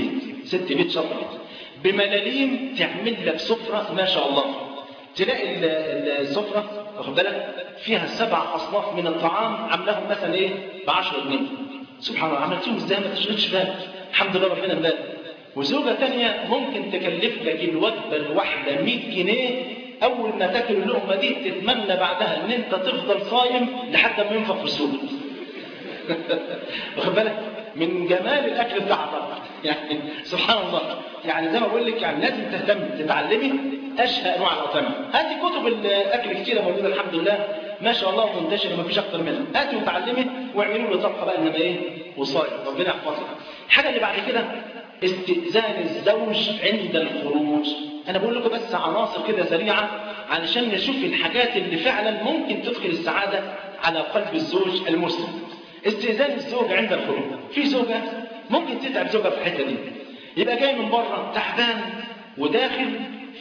ست بيت شاطره بملاليم تعمل لك سفره ما شاء الله، تلاقي السفره واخد بالك فيها 7 أصناف من الطعام عاملاهم مثلا ايه ب10 جنيه. سبحان الله عملتيهم ازاي ما تشغلش بالك، الحمد لله ربنا مبارك. وزوجة تانية ممكن تكلف لك الوجبة الواحدة 100 جنيه، أول ما تاكل اللقمة دي تتمنى بعدها إن أنت تفضل صايم لحد ما ينفخ في السوق. واخد بالك من جمال الأكل بتاعها يعني سبحان الله. يعني زي ما بقول لك يعني لازم تهتم تتعلمي أشهى أنواع الأطعمة. هاتي كتب الأكل كتيرة موجودة الحمد لله ما شاء الله منتشرة ما فيش أكتر منها، هاتي وتعلمي واعملوا له طبخة بقى إنما إيه وصايم ربنا يحفظك. الحاجة اللي بعد كده استئذان الزوج عند الخروج. أنا بقول لكم بس عناصر كده سريعة علشان نشوف الحاجات اللي فعلا ممكن تدخل السعادة على قلب الزوج المسلم. استئذان الزوج عند الخروج. في زوجة ممكن تتعب زوجها في الحتة دي، يبقى جاي من بره تعبان وداخل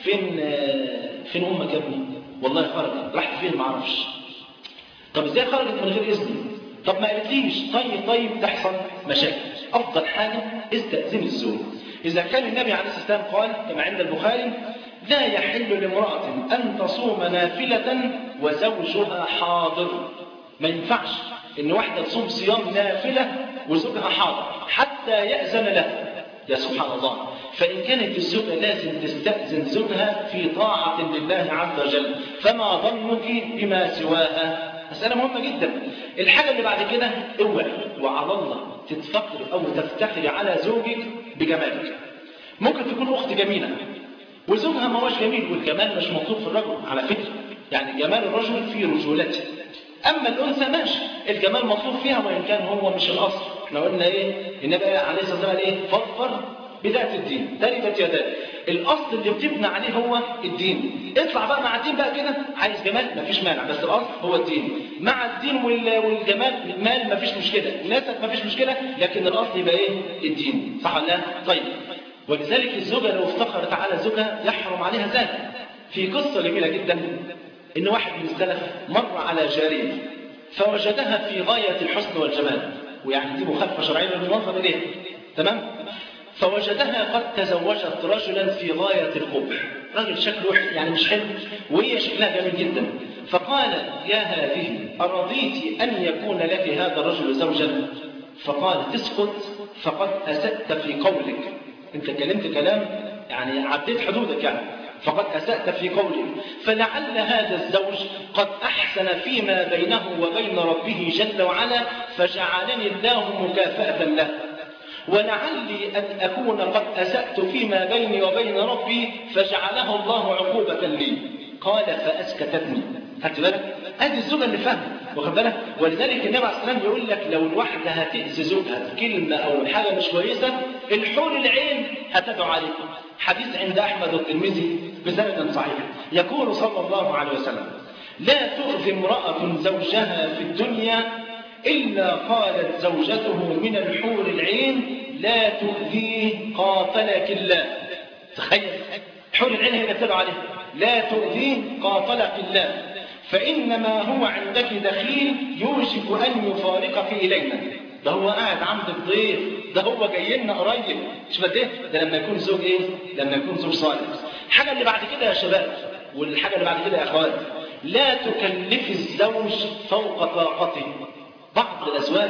فين أمك يا ابني؟ والله خرجت، راحت فين ما اعرفش. طب ازاي خرجت من غير إذني؟ طب ما قالتليش. طيب تحصل مشاكل. أفضل حاجة استأذن الزوج. إذا كان النبي عليه الصلاة والسلام قال كما عند البخاري لا يحل لامرأة أن تصوم نافلة وزوجها حاضر. ما ينفعش إن واحدة تصوم صيام نافلة وزوجها حاضر حتى يأذن له. يا سبحان الله. فإن كانت الزوجة لازم تستأذن زوجها في طاعة لله عز وجل، فما ظنك بما سواها؟ مسألة مهمة جدا. الحاجة اللي بعد كده اوعي وعلى الله تتفقر أو تفتخري على زوجك بجمالك. ممكن تكون أخت جميلة وزوجها ما هوش جميل، والجمال مش مطلوب في الرجل على فكرة، يعني جمال الرجل في رجولته، أما الأنثى ماشي الجمال مطلوب فيها وإن كان هو مش الأصل. احنا قلنا إيه النبي عليه الصلاة والسلام إيه فاظفر بذات الدين تربت يداك. الأصل اللي بتبنى عليه هو الدين. اطلع بقى مع الدين بقى كده، عايز جمال مفيش مانع، بس الأصل هو الدين. مع الدين والجمال المال مفيش مشكلة، النسب مفيش مشكلة، لكن الأصل يبقى إيه الدين. صح ولا لا؟ طيب ولذلك الزوجة لو افتخرت على زوجها يحرم عليها ذلك. في قصة جميلة جدا إن واحد من السلف مر على جارية فوجدها في غاية الحسن والجمال، ويعني دي مخالفة شرعية للنظر إليه، تمام؟ فوجدها قد تزوجت رجلا في غاية القبح، رجل شكله يعني مش حلو وهي شكلها جميل جدا. فقال يا هذه أرضيت أن يكون لك هذا الرجل زوجا؟ فقالت اسكت فقد أسأت في قولك، أنت كلمت كلام يعني عديت حدودك يعني، فقد أسأت في قولك، فلعل هذا الزوج قد أحسن فيما بينه وبين ربه جل وعلا فجعلني الله مكافأة له، ولعلي أن أكون قد أسأت فيما بيني وبين ربي فجعله الله عقوبة لي. قال فأسكتتني. خدت بالك؟ هذه الزوجة اللي فاهمة، واخد بالك؟ ولذلك النبي عليه الصلاة والسلام يقول لك لو الواحدة هتأذي زوجها بكلمة أو حاجة مش كويسة الحور العين هتدعو عليكم. حديث عند أحمد والترمذي بسند صحيح، يقول صلى الله عليه وسلم لا تؤذي امرأة زوجها في الدنيا إلا قالت زوجته من الحور العين لا تؤذيه قاتلك الله. تخيل حور العين هي اللي بتدعو عليه، لا تؤذيه قاتلك الله، فإنما هو عندك دخيل يوشك أن يفارقك إلينا. ده هو قاعد عند الضيف، ده هو جاي لنا قريب. شوف ايه ده لما يكون زوج ايه؟ لما يكون زوج صالح. الحاجة اللي بعد كده يا شباب، والحاجة اللي بعد كده يا اخوات، لا تكلف الزوج فوق طاقته. بعض الأزواج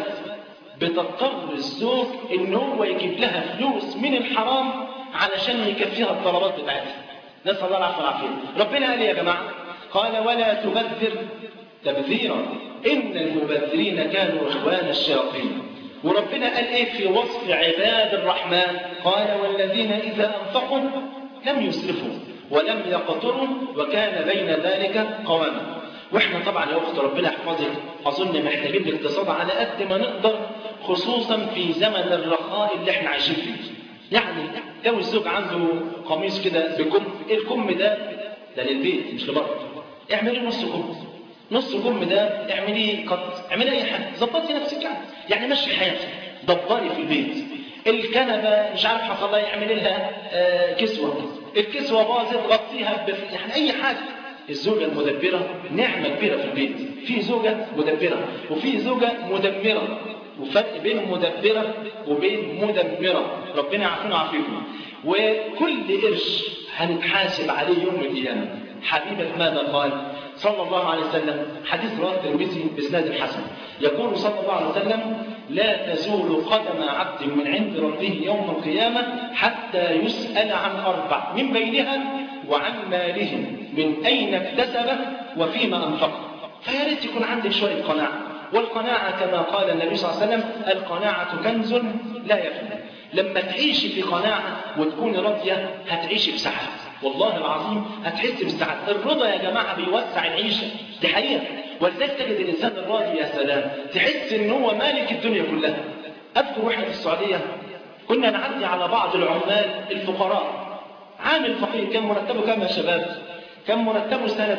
بتضطر الزوج إن هو يجيب لها فلوس من الحرام علشان يكفيها الطلبات بتاعتها. نسأل الله العفو والعافية. ربنا قال يا جماعة، قال ولا تبذر تبذيرا إن المبذرين كانوا إخوان الشياطين. وربنا قال إيه في وصف عباد الرحمن؟ قال والذين إذا أنفقوا لم يسرفوا ولم يقتروا وكان بين ذلك قواما. واحنا طبعا يا اخت ربنا يحفظك اظن محتاجين الاقتصاد على قد ما نقدر، خصوصا في زمن الرخاء اللي احنا عايشين فيه. يعني لو الزوج عنده قميص كده بكم، الكم ده للبيت مش لبره، اعملي نص كم، نص كم ده اعمليه قط، اعملي اي حاجه، ظبطي نفسك يعني مشي حياتك، دبري في البيت. الكنبه مش عارف حصل لها اعملي لها كسوه، الكسوه باظت غطيها يعني اي حاجه. الزوجة المدبرة نعمة كبيرة في البيت. في زوجة مدبرة وفي زوجة مدمرة، وفرق بين مدبرة وبين مدمرة. ربنا يعافينا ويعافيكم. وكل قرش هنتحاسب عليه يوم القيامة. حبيبك ماذا قال صلى الله عليه وسلم؟ حديث رواه الترمذي بإسناد حسن، يقول صلى الله عليه وسلم لا تزول قدم عبد من عند ربه يوم القيامة حتى يسأل عن أربع، من بينها وعن ماله من أين اكتسبه وفيما أنفقه. فيا ريت يكون عندك شوية قناعة، والقناعة كما قال النبي صلى الله عليه وسلم القناعة كنز لا يفنى. لما تعيشي في قناعة وتكوني راضية هتعيشي بسعادة، والله العظيم هتحسي بالسعادة. الرضا يا جماعة بيوسع العيشة، دي حقيقة. ولذلك تجد الإنسان الراضي يا سلام تحس إن هو مالك الدنيا كلها. أذكر واحنا في السعودية كنا نعدي على بعض العمال الفقراء، عامل فقير كان مرتبه كام يا شباب؟ كان مرتبه سنة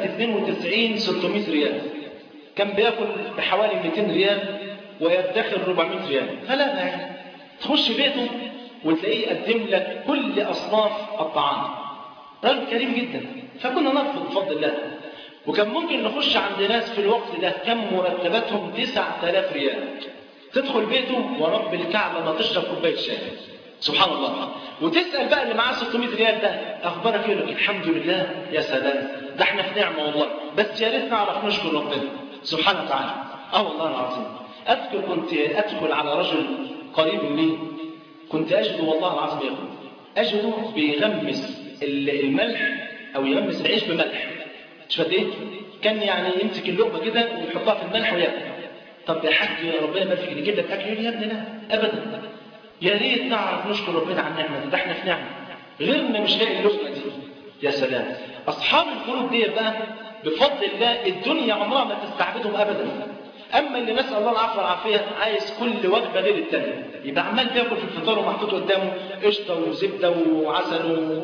92 600 ريال، كان بياكل بحوالي 200 ريال ويدخر 400 ريال. فلا يعني تخش بيته وتلاقيه يقدم لك كل أصناف الطعام، راجل كريم جدا. فكنا نرفض بفضل الله. وكان ممكن نخش عند ناس في الوقت ده كان مرتباتهم 9000 ريال، تدخل بيته ورب الكعبة ما تشرب كوباية شاي، سبحان الله. وتسأل بقى اللي معاه 600 ريال ده أخبارك إيه؟ يقول لك الحمد لله. يا سلام، ده احنا في نعمة والله، بس يا ريت نعرف نشكر ربنا سبحانه وتعالى. والله العظيم أذكر كنت أدخل على رجل قريب لي، كنت أجده والله العظيم يا أخوان، أجده بيغمس الملح أو يغمس العيش بملح. مش فاهم إيه؟ كان يعني يمسك اللقمة كده ويحطها في الملح وياكل. طب يا حاج ربنا ما فيك نجيب لك أكل؟ يا ابني لا أبدا، يا ريت نعرف نشكر ربنا على النعمة دي، ده احنا في نعمة، غيرنا مش لاقي اللقمة دي. يا سلام. أصحاب القلوب دي بقى بفضل الله الدنيا عمرها ما تستعبدهم أبدا. أما اللي نسأل الله العفو والعافية عايز كل وجبة غير التانية، يبقى عمال بياكل في الفطار ومحطوط قدامه قشطة وزبدة وعسل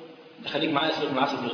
خليك معايا سيبك من العسل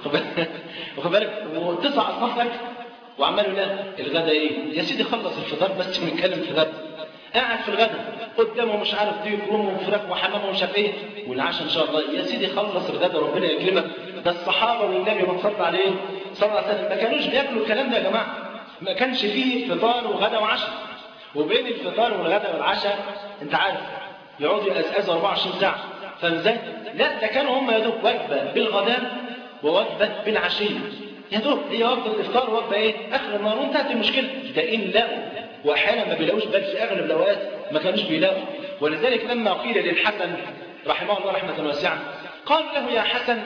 واخد بالك، وتسع أصناف أكل، وعمال لا الغدا إيه؟ يا سيدي خلص الفطار بس بنتكلم في الغدا. قاعد في الغدا قدامه مش عارف ديك روم وفراخ وحمام ومش عارف ايه، والعشاء ان شاء الله. يا سيدي خلص الغدا ربنا يكرمك. ده الصحابه والنبي ما صلى عليه صلى الله عليه وسلم ما كانوش بياكلوا الكلام ده يا جماعه. ما كانش فيه فطار وغدا وعشاء، وبين الفطار والغدا والعشاء انت عارف يقعدوا يقزقزوا 24 ساعة. فاهم ازاي؟ لا ده كانوا هم يا دوب وجبة بالغداء ووجبة بالعشية. يا دوب هي وجبة الإفطار ووجبة إيه؟ آخر النهار وانتهت المشكلة. ده إن لقوا، وأحيانا ما بيلاقوش، بل في أغلب الأوقات ما كانوش بيلاقوا. ولذلك لما قيل للحسن رحمه الله رحمة واسعة قال له يا حسن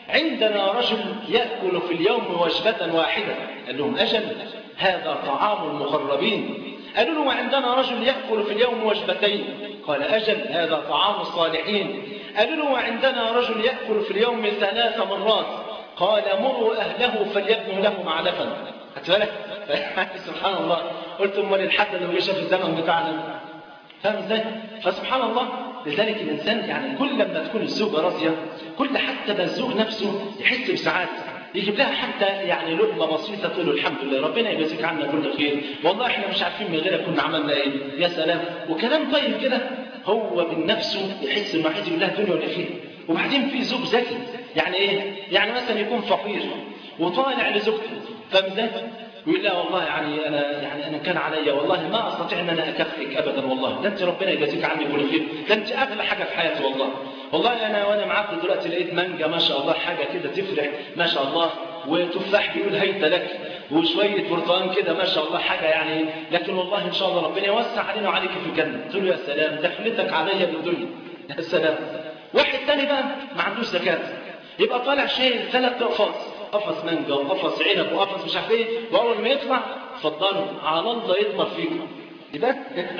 عندنا رجل يأكل في اليوم وجبة واحدة. قال لهم أجل هذا طعام المقربين. قالوا له وعندنا رجل يأكل في اليوم وجبتين. قال أجل هذا طعام الصالحين. قالوا له وعندنا رجل يأكل في اليوم 3 مرات. قال مروا أهله فليبنوا له معلفا. هتبالك سبحان الله. قلت امال الحد اللي جه في الزمن بتاعنا. فاهم ازاي؟ فسبحان الله. لذلك الإنسان يعني كل لما تكون الزوجة راضية، كل حتى ما الزوج نفسه يحس بسعادة، يجيب لها حتى يعني لقمة بسيطة تقول له الحمد لله ربنا يجازيك عنا كل خير، والله احنا مش عارفين من غيرك كنا عملنا ايه، يا سلام، وكلام طيب كده. هو من نفسه يحس انه عايز يقول لها الدنيا ولا خير. وبعدين في زوج ذكي، يعني ايه؟ يعني مثلا يكون فقير وطالع لزوجته، فاهم ازاي؟ ويقول لا والله يعني انا كان عليا والله ما استطيع ان انا اكفيك ابدا، والله ده انت ربنا يجازيك عني كل خير، ده انت اغلى حاجه في حياتي والله انا وانا معاك دلوقتي لقيت مانجا ما شاء الله حاجه كده تفرح ما شاء الله، وتفاح بيقول هيت لك، وشويه برتقان كده ما شاء الله حاجه يعني، لكن والله ان شاء الله ربنا يوسع علينا وعليك في الجنه. قلت له يا سلام دخلتك عليا بالدنيا يا سلام. واحد تاني بقى ما عندوش زكاه، يبقى طالع شايل 3 اقفاص، قفص مانجا وقفص عنب وقفص مش عارف ايه، واول ما يطلع اتفضلوا على الله يضمر فيكم. يبقى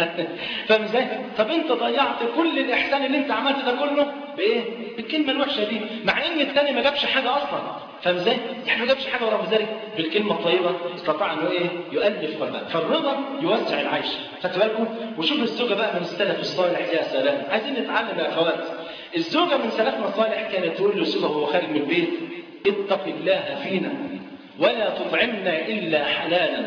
فاهم ازاي؟ طب انت ضيعت كل الاحسان اللي انت عملته ده كله بايه؟ بالكلمه الوحشه دي، مع ان الثاني ما جابش حاجه اصلا. فاهم ازاي؟ يعني ما جابش حاجه ورغم ذلك بالكلمه الطيبه استطاع انه ايه؟ يؤلف قلبها. فالرضا يوسع العيش. خدتوا بالكم؟ وشوف الزوجه بقى من السلف الصالح يا سلام. عايزين نتعلم يا اخوات. الزوجه من سلفنا الصالح كانت تقول لزوجها وهو خارج من البيت اتق الله فينا ولا تطعمنا الا حلالا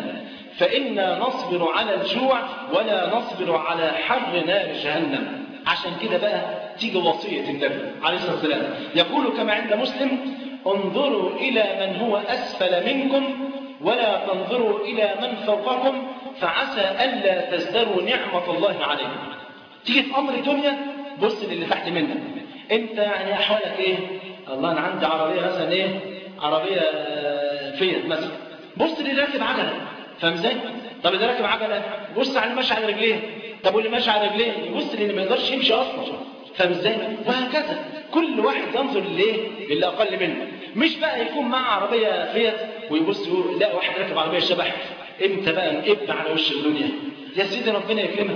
فإنا نصبر على الجوع ولا نصبر على حر نار جهنم. عشان كده بقى تيجي وصية النبي عليه الصلاة والسلام يقول كما عند مسلم انظروا إلى من هو أسفل منكم ولا تنظروا إلى من فوقكم فعسى ألا تزدروا نعمة الله عليكم. تيجي في أمر الدنيا بص للي تحت منك. انت يعني أحوالك ايه؟ الله أنا عندي عربية مثلا ايه؟ عربية فيت مثلا، بص للي راكب عجلة. فاهم ازاي؟ طب اللي راكب عجله بص على اللي ماشي على رجليه، طب واللي ماشي على رجليه يبص للي ما يقدرش يمشي اصلا. فاهم ازاي؟ وهكذا كل واحد ينظر لليه؟ اللي اقل منه. مش بقى يكون معاه عربيه فيت ويبص يقول لا واحد راكب عربيه شبح، امتى بقى نقب على وش الدنيا؟ يا سيدي ربنا يكرمك.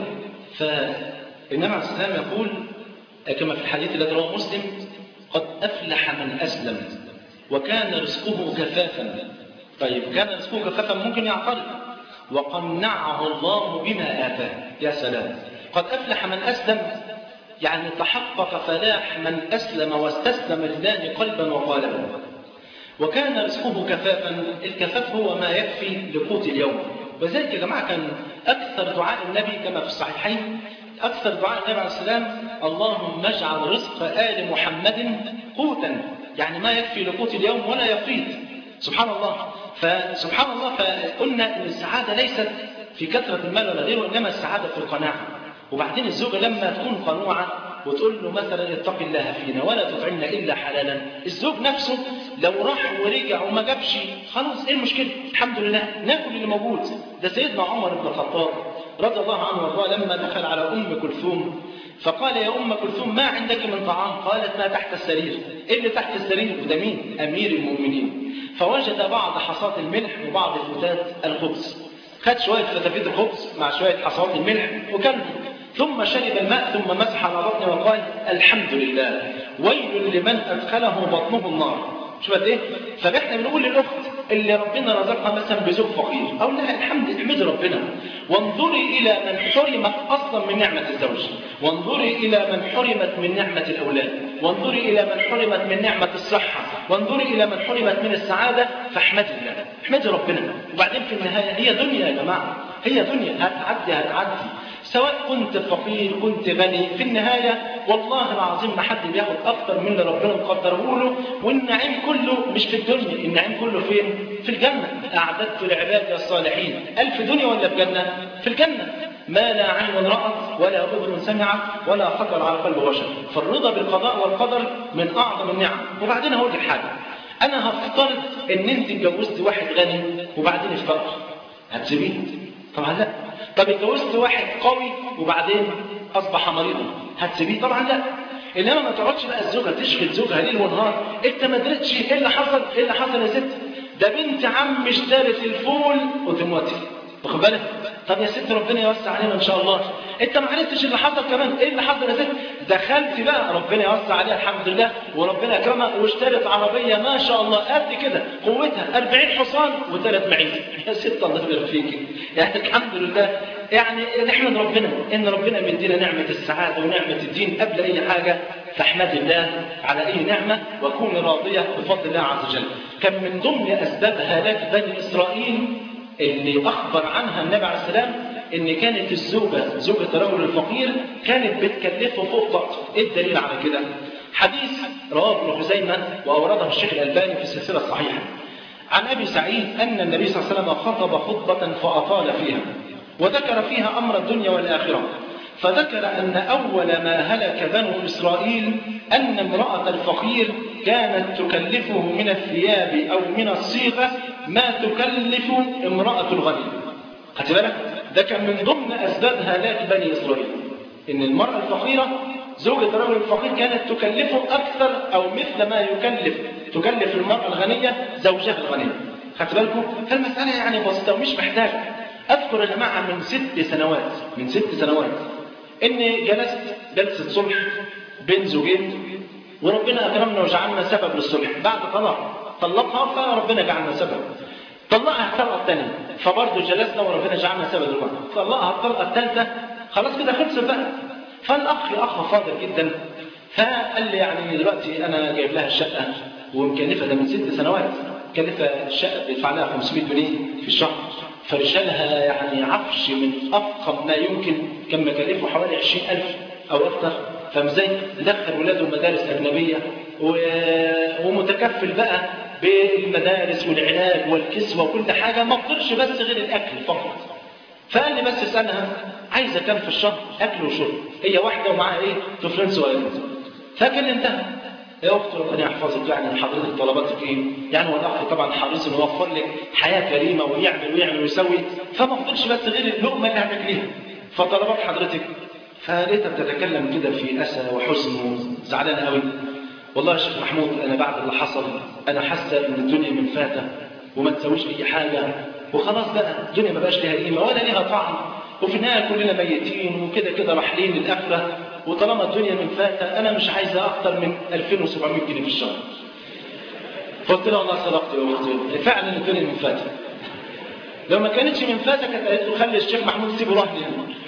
فالنبي عليه السلام يقول كما في الحديث الذي رواه مسلم قد افلح من اسلم وكان رزقه كفافا. طيب كان رزقه كفافا ممكن يعترض وقنعه الله بما آتاه. يا سلام. قد أفلح من أسلم يعني تحقق فلاح من أسلم واستسلم لله قلبا وقالبا. وكان رزقه كفافا. الكفاف هو ما يكفي لقوت اليوم. وذلك يا جماعة كان أكثر دعاء النبي كما في الصحيحين أكثر دعاء النبي عليه السلام اللهم اجعل رزق آل محمد قوتا، يعني ما يكفي لقوت اليوم ولا يفيض. سبحان الله. فسبحان الله. فقلنا ان السعاده ليست في كثره المال ولا غيره، انما السعاده في القناعه. وبعدين الزوجه لما تكون قنوعه وتقول له مثلا اتق الله فينا ولا تطعمنا الا حلالا، الزوج نفسه لو راح ورجع وما جابش خلاص ايه المشكله؟ الحمد لله ناكل اللي موجود. ده سيدنا عمر بن الخطاب رضي الله عنه وارضاه لما دخل على ام كلثوم فقال يا ام كلثوم ما عندك من طعام؟ قالت ما تحت السرير. ايه اللي تحت السرير؟ وده مين؟ امير المؤمنين. فوجد بعض حصات الملح وبعض فتات الخبز، خد شويه فتافيت الخبز مع شويه حصات الملح وكلهم، ثم شرب الماء ثم مسح على بطنه وقال الحمد لله ويل لمن ادخله بطنه النار. شوف قد ايه؟ فاحنا بنقول للاخت اللي ربنا رزقها مثلا بزوج فقير او لها الحمد احمد ربنا، وانظري الى من حرمت اصلا من نعمه الزوج، وانظري الى من حرمت من نعمه الاولاد، وانظري الى من حرمت من نعمه الصحه، وانظري الى من حرمت من السعاده، فاحمدي الله، احمدي ربنا. وبعدين في النهايه هي دنيا يا جماعه، هي دنيا هتعدي سواء كنت فقير كنت غني، في النهايه والله العظيم ما حد بياخد اكتر من اللي ربنا مقدره له. والنعيم كله مش في الدنيا، النعيم كله فين؟ في الجنه. اعددت لعبادي الصالحين 1000 دنيا ولا في جنه؟ في الجنه. ما لا عين رأت ولا أذن سمعت ولا خطر على قلب بشر. فالرضا بالقضاء والقدر من أعظم النعم. وبعدين هقول لك حاجة، أنا هفترض إن أنت اتجوزت واحد غني وبعدين افتقر، هتسيبيه؟ طبعا لا. طب اتجوزت واحد قوي وبعدين أصبح مريضا، هتسيبيه؟ طبعا لا. إنما ما تقعدش بقى الزوجة تشغل زوجها ليل ونهار، أنت ما درتش إيه اللي حصل؟ إيه اللي حصل يا ست؟ ده بنت عم اشترت الفول اوتوماتيك، واخد بالك؟ طب يا ست ربنا يوسع علينا ان شاء الله. انت ما عرفتش اللي حصل كمان، ايه اللي حصل يا ست؟ دخلت بقى ربنا يوسع عليها الحمد لله وربنا اكرمها واشترت عربيه ما شاء الله قد كده قوتها 40 حصان و3 معيز. يا ست الله يبارك فيكي، يعني الحمد لله. يعني نحمد ربنا ان ربنا مدينا نعمه السعاده ونعمه الدين قبل اي حاجه، فاحمد الله على اي نعمه وكوني راضيه بفضل الله عز وجل. كان من ضمن اسباب هلاك بني اسرائيل اللي أخبر عنها النبي عليه السلام إن كانت الزوجة زوجة الرجل الفقير كانت بتكلفه فوق طاقته. إيه الدليل على كده؟ حديث رواه ابن خزيمة وأورده الشيخ الألباني في السلسلة الصحيحة عن أبي سعيد أن النبي صلى الله عليه وسلم خطب خطبة فأطال فيها وذكر فيها أمر الدنيا والآخرة، فذكر أن أول ما هلك بنو إسرائيل أن امرأة الفقير كانت تكلفه من الثياب أو من الصيغة ما تكلف امرأة الغني. خدت بالك؟ ده كان من ضمن أسباب هلاك بني إسرائيل، إن المرأة الفقيرة زوجة الرجل الفقير كانت تكلفه أكثر أو مثل ما تكلف المرأة الغنية زوجها الغني. خدت بالكم؟ فالمسألة يعني بسيطة ومش محتاجة. أذكر يا جماعة من 6 سنوات إني جلست جلسة صلح بين زوجين وربنا أكرمنا وجعلنا سبب للصلح. بعد طلقها فربنا جعلنا سبب، طلقها الطلقة الثانية فبرضه جلسنا وربنا جعلنا سبب للوقت، طلقها الطلقة الثالثة خلاص كده خلصت بقى. فالأخ أخ فاضل جدا فقال لي يعني دلوقتي أنا جايب لها الشقة ومكلفة ده من 6 سنوات، مكلفة الشقة بيدفع لها 500 جنيه في الشهر، فرشالها يعني عفش من أفخم ما يمكن، كان مكلفه حوالي 20,000 أو أكثر. فمزاي دخل ولاده مدارس أجنبية ومتكفل بقى بالمدارس والعلاج والكسوة وكل حاجة، ما قدرش بس غير الأكل فقط. فقال لي بس اسألها عايزة كام في الشهر أكل وشرب، هي واحدة ومعاها إيه طفلين صغيرين. فكلمتها يا أخت ربنا يحفظك، يعني حضرتك طلباتك إيه؟ يعني والأخ طبعا حريص إنه يوفر لك حياة كريمة ويعمل ويسوي، فما قدرش بس غير اللقمة اللي هتاكليها. فطلبات حضرتك، فلقيتها بتتكلم كده في أسى وحزن وزعلان قوي. والله يا شيخ محمود أنا بعد اللي حصل أنا حاسة إن الدنيا من فاتة وما تسويش أي حاجة وخلاص بقى الدنيا ما بقاش لها قيمة ولا لها طعم، وفي النهاية كلنا ميتين وكده كده راحلين للآخرة، وطالما الدنيا من فاتة أنا مش عايزة أكتر من 2700 جنيه في الشهر. فقلت لها والله صدقت يا أختي فعلا الدنيا من فاتة، لو ما كانتش من فاتة كانت قالت له خلي الشيخ محمود سيبه رهن هنا.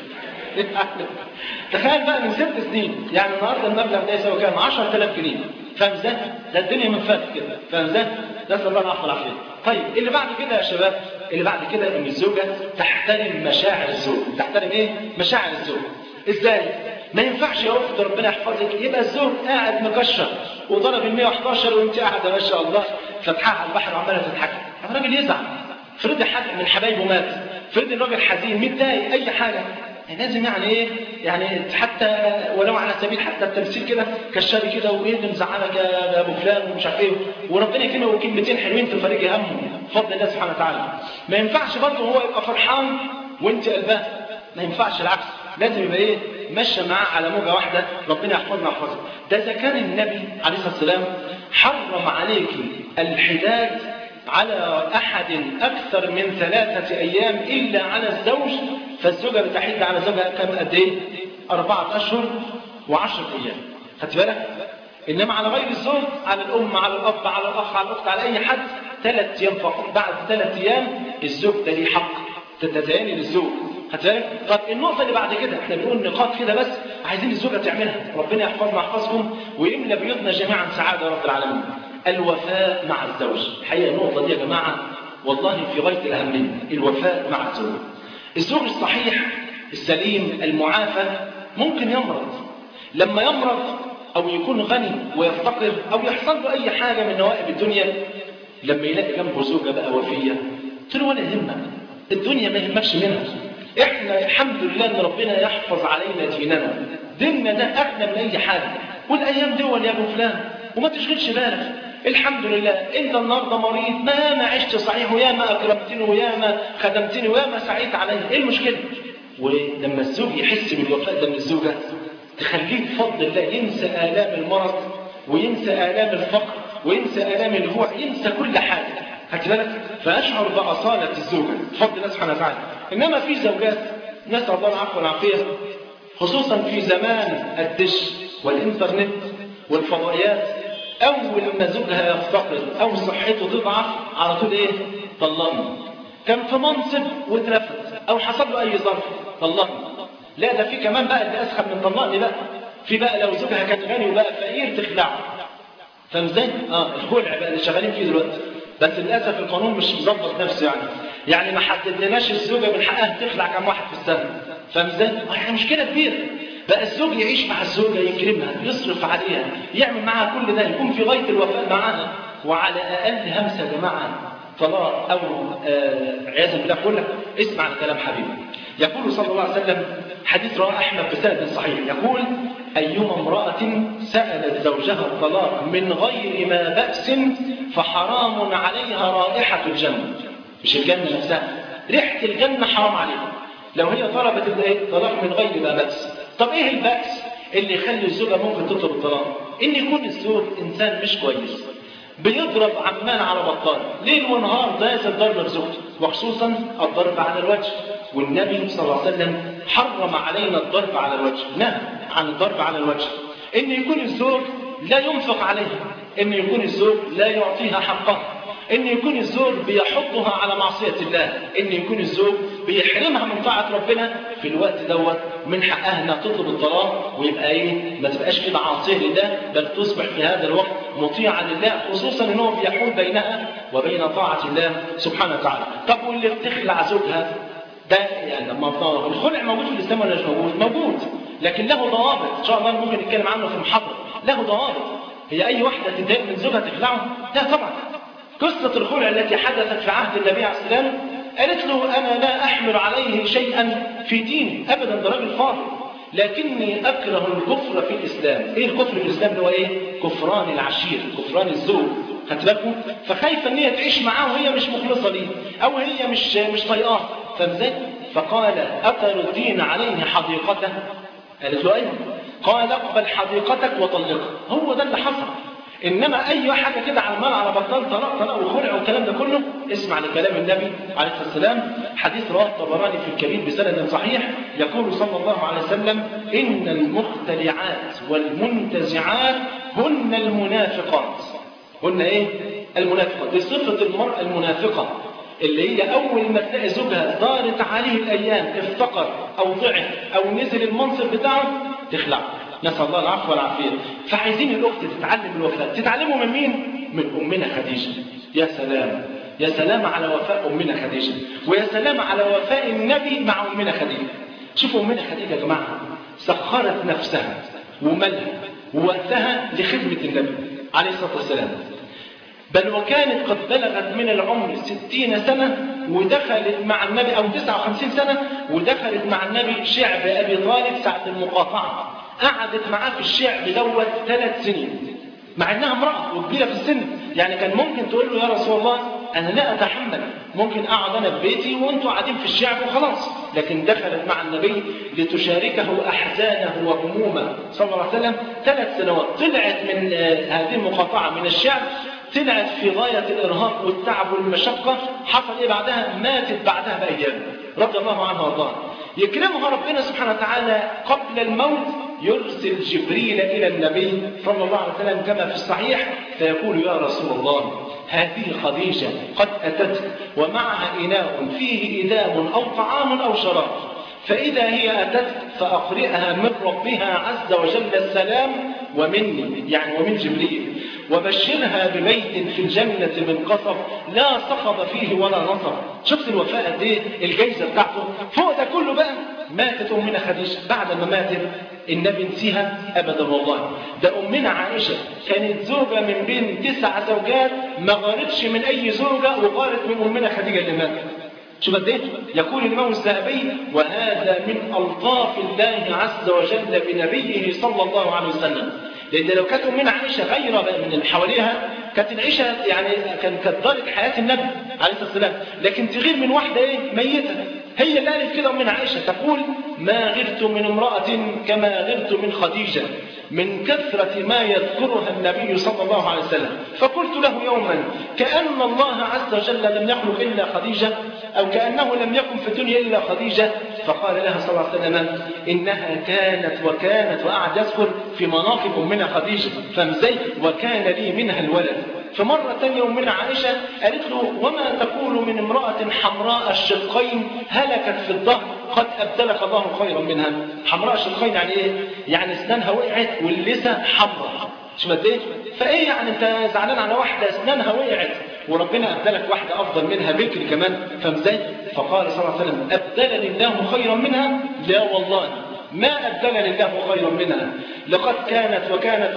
تخيل بقى من 6 سنين، يعني النهارده المبلغ ده يساوي كام؟ 10,000 جنيه. فاهم ازاي؟ ده الدنيا من فاتت كده، فاهم ازاي؟ نسأل الله العفو والعافية. طيب اللي بعد كده يا شباب، اللي بعد كده ان الزوجة تحترم مشاعر الزوج. تحترم ايه؟ مشاعر الزوج. ازاي؟ ما ينفعش يا اخت ربنا يحفظك يبقى الزوج قاعد مكشر وضرب ال 111 وانت قاعده ما شاء الله فاتحه على البحر وعماله تضحكي، الراجل يزعل. فرضي حد من حبايبه مات، فرضي الراجل حزين متضايق اي حاجه، لازم يعني ايه يعني حتى ولو على سبيل حتى التمثيل كده كشاري كده وايه اللي مزعلك يا ابو فلان ومش عارف ايه، وربنا يكرمه وكلمتين حلوين تفرجي همه بفضل الله سبحانه وتعالى. ما ينفعش برضه هو يبقى فرحان وانت قلبها، ما ينفعش العكس، لازم يبقى ايه ماشيه معاه على موجه واحده. ربنا يحفظنا ويحفظك. ده اذا كان النبي عليه الصلاه والسلام حرم عليك الحداد على أحد أكثر من 3 أيام إلا على الزوج، فالزوجة بتحد على زوجها كم قد إيه؟ 4 أشهر و10 أيام. خدت بالك؟ إنما على غير الزوج، على الأم، على الأب، على الأخ، على الأخت، على أي حد 3 أيام فقط. بعد 3 أيام الزوج ده ليه حق تتزيني للزوج. خدت بالك؟ طب النقطة اللي بعد كده احنا بنقول نقاط كده بس عايزين الزوجة تعملها، ربنا يحفظنا ويحفظكم ويملى بيوتنا جميعا سعادة يا رب العالمين. الوفاء مع الزوج. الحقيقة النقطة دي يا جماعة والله في غاية الأهمية، الوفاء مع الزوج. الزوج الصحيح السليم المعافى ممكن يمرض، لما يمرض أو يكون غني ويفتقر أو يحصل له أي حاجة من نوائب الدنيا، لما يلاقي جنبه زوجة بقى وفية تقول له ولا يهمك الدنيا ما يهمكش منها، احنا الحمد لله ان ربنا يحفظ علينا ديننا. ديننا ده اغنى من اي حاجه. والايام دول يا ابو فلان وما تشغلش بالك. الحمد لله انت النهارده مريض، ما عشت صحيح، ويا ما اكرمتني ويا ما خدمتني ويا ما سعيت علي، ايه المشكله؟ ولما الزوج يحس بالوفاء ده من الزوجه تخليه بفضل الله ينسى آلام المرض وينسى آلام الفقر وينسى آلام الجوع، ينسى كل حاجه. خدت بالك؟ فاشعر باصاله الزوجه بفضل الله سبحانه وتعالى. انما في زوجات نسال الله العفو والعافيه، خصوصا في زمان الدش والانترنت والفضائيات، اول ما زوجها يفتقر او صحته تضعف على طول ايه؟ طلقني. كان في منصب واترفض او حصل له اي ظرف طلقني. لا ده في كمان بقى اللي اسخن من طلقني بقى، في بقى لو زوجها كانت غني وبقى فقير تخلعه. فاهم ازاي؟ الخلع بقى اللي شغالين فيه دلوقتي. بس للاسف القانون مش مظبط نفسه يعني ما حددناش الزوجه من حقها تخلع كم واحد في السنه. فاهم ازاي؟ يعني مشكله كبيره. بقى الزوج يعيش مع الزوجه، يكرمها، يصرف عليها، يعمل معها كل ده، يكون في غايه الوفاء معاها. وعلى اقل همسه يا جماعه طلاق او عياذا بالله كله. اسمع الكلام حبيبي. يقول صلى الله عليه وسلم، حديث رواه احمد بسند صحيح، يقول: ايما امراه سالت زوجها الطلاق من غير ما باس فحرام عليها رائحه الجنه. مش الجنه نفسها، ريحه الجنه حرام عليها لو هي طلبت الطلاق من غير ما باس. طب ايه البأس اللي يخلي الزوجه ممكن تطلب الطلاق؟ ان يكون الزوج انسان مش كويس، بيضرب عمال على بطال ليل ونهار، ده ضرب زوجته، وخصوصا الضرب على الوجه. والنبي صلى الله عليه وسلم حرم علينا الضرب على الوجه، نهى عن الضرب على الوجه. ان يكون الزوج لا ينفق عليها، ان يكون الزوج لا يعطيها حقها، ان يكون الزوج بيحضها على معصيه الله، ان يكون الزوج بيحرمها من طاعه ربنا. في الوقت دوت من حقها انها تطلب الطلاق، ويبقى ما تبقاش كده عاصيه لله، بل تصبح في هذا الوقت مطيعه لله، خصوصا ان هو بيحول بينها وبين طاعه الله سبحانه وتعالى. طب واللي بتخلع زوجها ده يعني لما الخلع موجود في الاسلام ولا مش موجود؟ موجود، لكن له ضوابط ان شاء الله ممكن نتكلم عنه في محاضره. له ضوابط. هي اي واحده تتضايق من زوجها تخلعه؟ لا طبعا. قصة الخلع التي حدثت في عهد النبي عليه الصلاة والسلام، قالت له: أنا لا أحمل عليه شيئا في ديني أبدا، ده راجل فاضل، لكني أكره الكفر في الإسلام. إيه الكفر في الإسلام؟ اللي هو إيه؟ كفران العشير، كفران الزوج. خدت بالكم؟ فخايفة إن هي تعيش معاه وهي مش مخلصة ليه، أو هي مش طايقاه. فازاي؟ فقال: أتردين عليه حديقته؟ قالت له: أيوه. قال: اقبل حديقتك وطلقها. هو ده اللي حصل. انما اي حاجه كده على المال على بطال، طلاق وخلع والكلام ده كله، اسمع لكلام النبي عليه الصلاه والسلام. حديث رواه الطبراني في الكبير بسند صحيح، يقول صلى الله عليه وسلم: ان المختلعات والمنتزعات هن المنافقات. هن ايه؟ المنافقات. دي صفه المراه المنافقه، اللي هي اول ما تلاقي زوجها دارت عليه الايام، افتقر او ضعف او نزل المنصب بتاعه، تخلع. نسأل الله العفو والعافية. فعايزين الأخت تتعلم الوفاء. تتعلموا من مين؟ من أمنا خديجة. يا سلام، يا سلام على وفاء أمنا خديجة، ويا سلام على وفاء النبي مع أمنا خديجة. شوفوا أمنا خديجة يا جماعة، سخرت نفسها ومالها ووقتها لخدمة النبي عليه الصلاة والسلام، بل وكانت قد بلغت من العمر 60 سنة ودخلت مع النبي، أو 59 سنة، ودخلت مع النبي شعب أبي طالب ساعة المقاطعة. قعدت معاه في الشعب دوت 3 سنين، مع انها امرأة وكبيرة في السن. يعني كان ممكن تقول له: يا رسول الله انا لا اتحمل، ممكن اقعد انا في بيتي وانتوا قاعدين في الشعب وخلاص. لكن دخلت مع النبي لتشاركه احزانه وهمومه صلى الله عليه وسلم 3 سنوات. طلعت من هذه المقاطعة من الشعب، طلعت في غاية الإرهاق والتعب والمشقة. حصل إيه بعدها؟ ماتت بعدها بأيام رضي الله عنها وارضاها. يكرمها ربنا سبحانه وتعالى قبل الموت، يرسل جبريل إلى النبي صلى الله عليه وسلم كما في الصحيح، فيقول: يا رسول الله هذه خديجة قد أتت ومعها إناء فيه إدام أو طعام أو شراب، فإذا هي أتت فأقرئها من ربها عز وجل السلام ومني، يعني ومن جبريل، وبشرها ببيت في الجنة من قصب لا صخب فيه ولا نصب. شفت الوفاء قد ايه؟ الجايزة بتاعته فوق ده كله. بقى ماتت أمنا خديجة. بعد ما ماتت النبي نسيها أبدا والله. ده أمنا عائشة كانت زوجة من بين 9 زوجات، ما غارتش من أي زوجة وغارت من أمنا خديجة اللي ماتت. شوف قد ايه يقول الإمام الذهبي: وهذا من ألطاف الله عز وجل بنبيه صلى الله عليه وسلم. لأن لو كانت أمنا عائشة غير من اللي حواليها كانت العيشة يعني كانت ضارت حياة النبي عليه الصلاة والسلام، لكن تغير من واحدة ايه ميتة. هي اللي قالت كده أمنا عائشة تقول: ما غرت من امرأة كما غرت من خديجة من كثرة ما يذكرها النبي صلى الله عليه وسلم. فقلت له يوما: كأن الله عز وجل لم يخلق إلا خديجة، أو كأنه لم يكن في الدنيا إلا خديجة. فقال لها صلى الله عليه وسلم: إنها كانت وقعد يذكر في مناقب أمنا خديجة، فمزي وكان لي منها الولد. فمرة ثانية أمنا عائشة قالت له: وما تقول من امرأة حمراء الشقين هلكت في الظهر قد أبدلك الله خيرا منها؟ حمراء الشقين يعني إيه؟ يعني اسنانها وقعت واللسة حمراء. شو قد إيه؟ فإيه يعني أنت زعلان على واحدة اسنانها وقعت وربنا أبدلك واحدة أفضل منها بكر كمان؟ فمزي. فقال صلى الله عليه وسلم: أبدلني الله خيرا منها؟ لا والله ما أبدلني الله خيرا منها، لقد كانت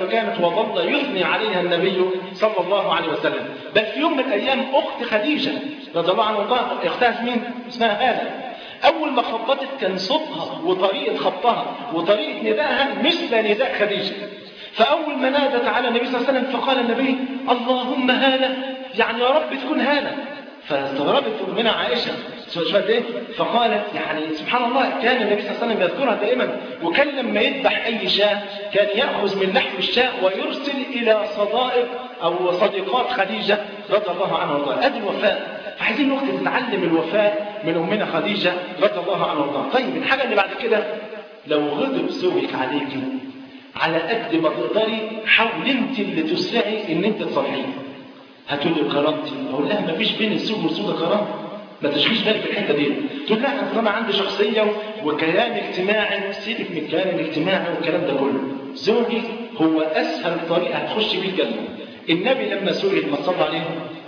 وظل يثني عليها النبي صلى الله عليه وسلم. بل في يوم من الأيام أخت خديجة رضي الله عنها اختها مين؟ اسمها هالة. أول ما خبطت كان صوتها وطريقة خبطها وطريقة ندائها مثل نداء خديجة. فأول ما نادت على النبي صلى الله عليه وسلم فقال النبي: اللهم هالة، يعني يا رب تكون هالة. فاستغربت أمنا عائشة شوفت ايه؟ فقالت يعني سبحان الله، كان النبي صلى الله عليه وسلم يذكرها دائما، وكان لما يذبح أي شاة كان يأخذ من لحم الشاة ويرسل إلى صدائق أو صديقات خديجة رضي الله عنها وارضاها. أدي الوفاء. فعايزين الوقت نتعلم الوفاء من أمنا خديجة رضي الله عنها وارضاها. طيب الحاجة اللي بعد كده، لو غضب زوجك عليكي على قد ما تقدري حاول انت اللي تسرعي ان انت تصلحيه. هتقول لي كرامتي، اقول لها ما فيش بين الزوج والزوجه كرامه، ما تشغليش بالك بالحته دي. تقول لها انا عندي شخصيه وكيان اجتماعي. سيبك من الكيان الاجتماعي والكلام ده كله، زوجي هو اسهل طريقه هتخش بيه الجنه. النبي لما سئل ما صلى عليه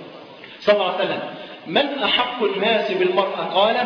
صلى الله عليه وسلم: من احق الناس بالمراه؟ قال: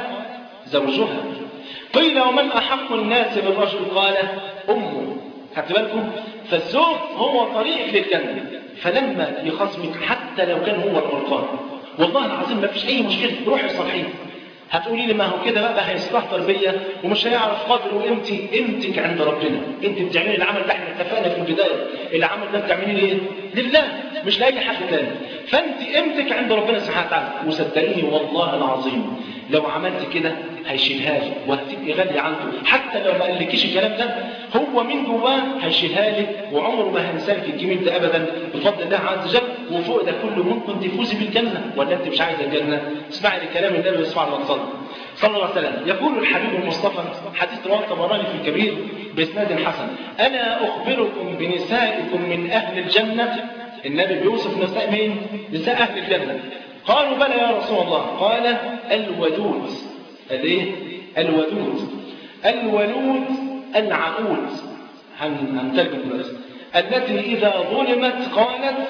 زوجها. قيل: ومن احق الناس بالرجل؟ قال: امه. خدت بالكم؟ فالزوج هو طريق للجنه. فلما يخصمك حتى لو كان هو الغلطان، والله العظيم ما فيش اي مشكله، روحي صالحيه. هتقولي لي ما هو كده بقى هيستهتر بيا ومش هيعرف قدر قيمتك عند ربنا. انت بتعملي العمل ده، احنا اتفقنا في البدايه العمل ده بتعمليه ليه؟ لله مش لاي حد تاني. فانت قيمتك عند ربنا سبحانه وتعالى. وصدقيني والله العظيم لو عملت كده هيشيلها لك وهتبقي غاليه عنده، حتى لو ما قالكيش الكلام ده هو من جواه هيشيلها لك، وعمره ما هينسالك الجميل ده ابدا بفضل الله عز وجل. وفوق ده كله ممكن تفوزي بالجنه. ولا انت مش عايزه الجنه؟ اسمعي لكلام النبي صلى الله عليه وسلم. يقول الحبيب المصطفى، حديث رواه الطبراني في الكبير باسناد حسن: انا اخبركم بنسائكم من اهل الجنه. النبي بيوصف نساء مين؟ نساء اهل الجنه. قالوا: بلى يا رسول الله. قال: الودود. الايه؟ الودود. الولود العقود. هنترجم دلوقتي. التي اذا ظلمت قالت: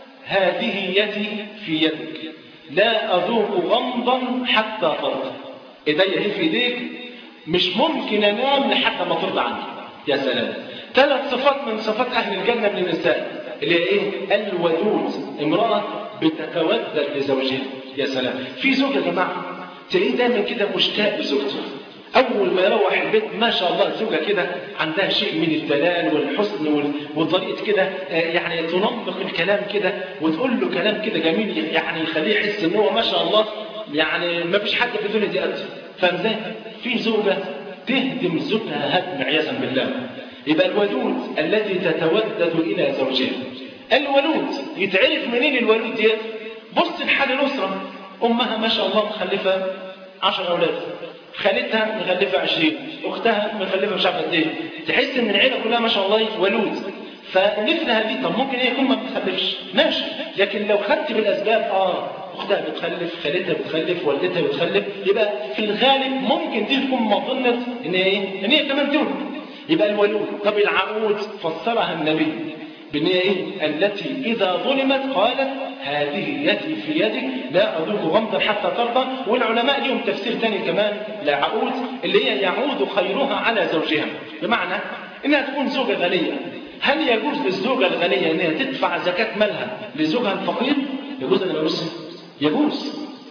هذه يدي في يدك، لا اذوق غمضا حتى ترضى. ايديا هي في ايديك، مش ممكن انام لحتى ما ترضى عني. يا سلام. 3 صفات من صفات اهل الجنه من النساء اللي هي ايه؟ الودود. امراه بتتودد لزوجها. يا سلام. في زوج يا جماعه تلاقيه دايما كده مشتاق لزوجته، اول ما يروح البيت ما شاء الله الزوجه كده عندها شيء من الدلال والحسن وطريقه كده يعني تنمق الكلام كده وتقول له كلام كده جميل يعني يخليه يحس ان هو ما شاء الله يعني ما فيش حد في الدنيا دي قد. فاهم ازاي؟ في زوجه تهدم زوجها هدم عياذا بالله. يبقى الودود التي تتودد الى زوجها. الولود يتعرف منين الولود دي؟ بص لحال الاسره، امها ما شاء الله مخلفه 10 اولاد، خالتها مخلفه 20، اختها مخلفه مش عارفه قد ايه، تحس ان العيله كلها ما شاء الله ولود. فمثلها دي طب ممكن هي تكون ما بتخلفش ماشي، لكن لو خدت بالاسباب اختها بتخلف، خالتها بتخلف، والدتها بتخلف، يبقى في الغالب ممكن دي تكون مظنه ان ايه؟ ان هي كمان تولد. يبقى الولود. طب العقود فسرها النبي بان هي ايه؟ التي اذا ظلمت قالت: هذه يدي في يدك، لا اذوق غمضا حتى ترضى. والعلماء لهم تفسير ثاني كمان لعقود، اللي هي يعود خيرها على زوجها، بمعنى انها تكون زوجه غنيه. هل يجوز للزوجه الغنيه انها تدفع زكاه مالها لزوجها الفقير؟ يجوز ولا لا؟ يجوز.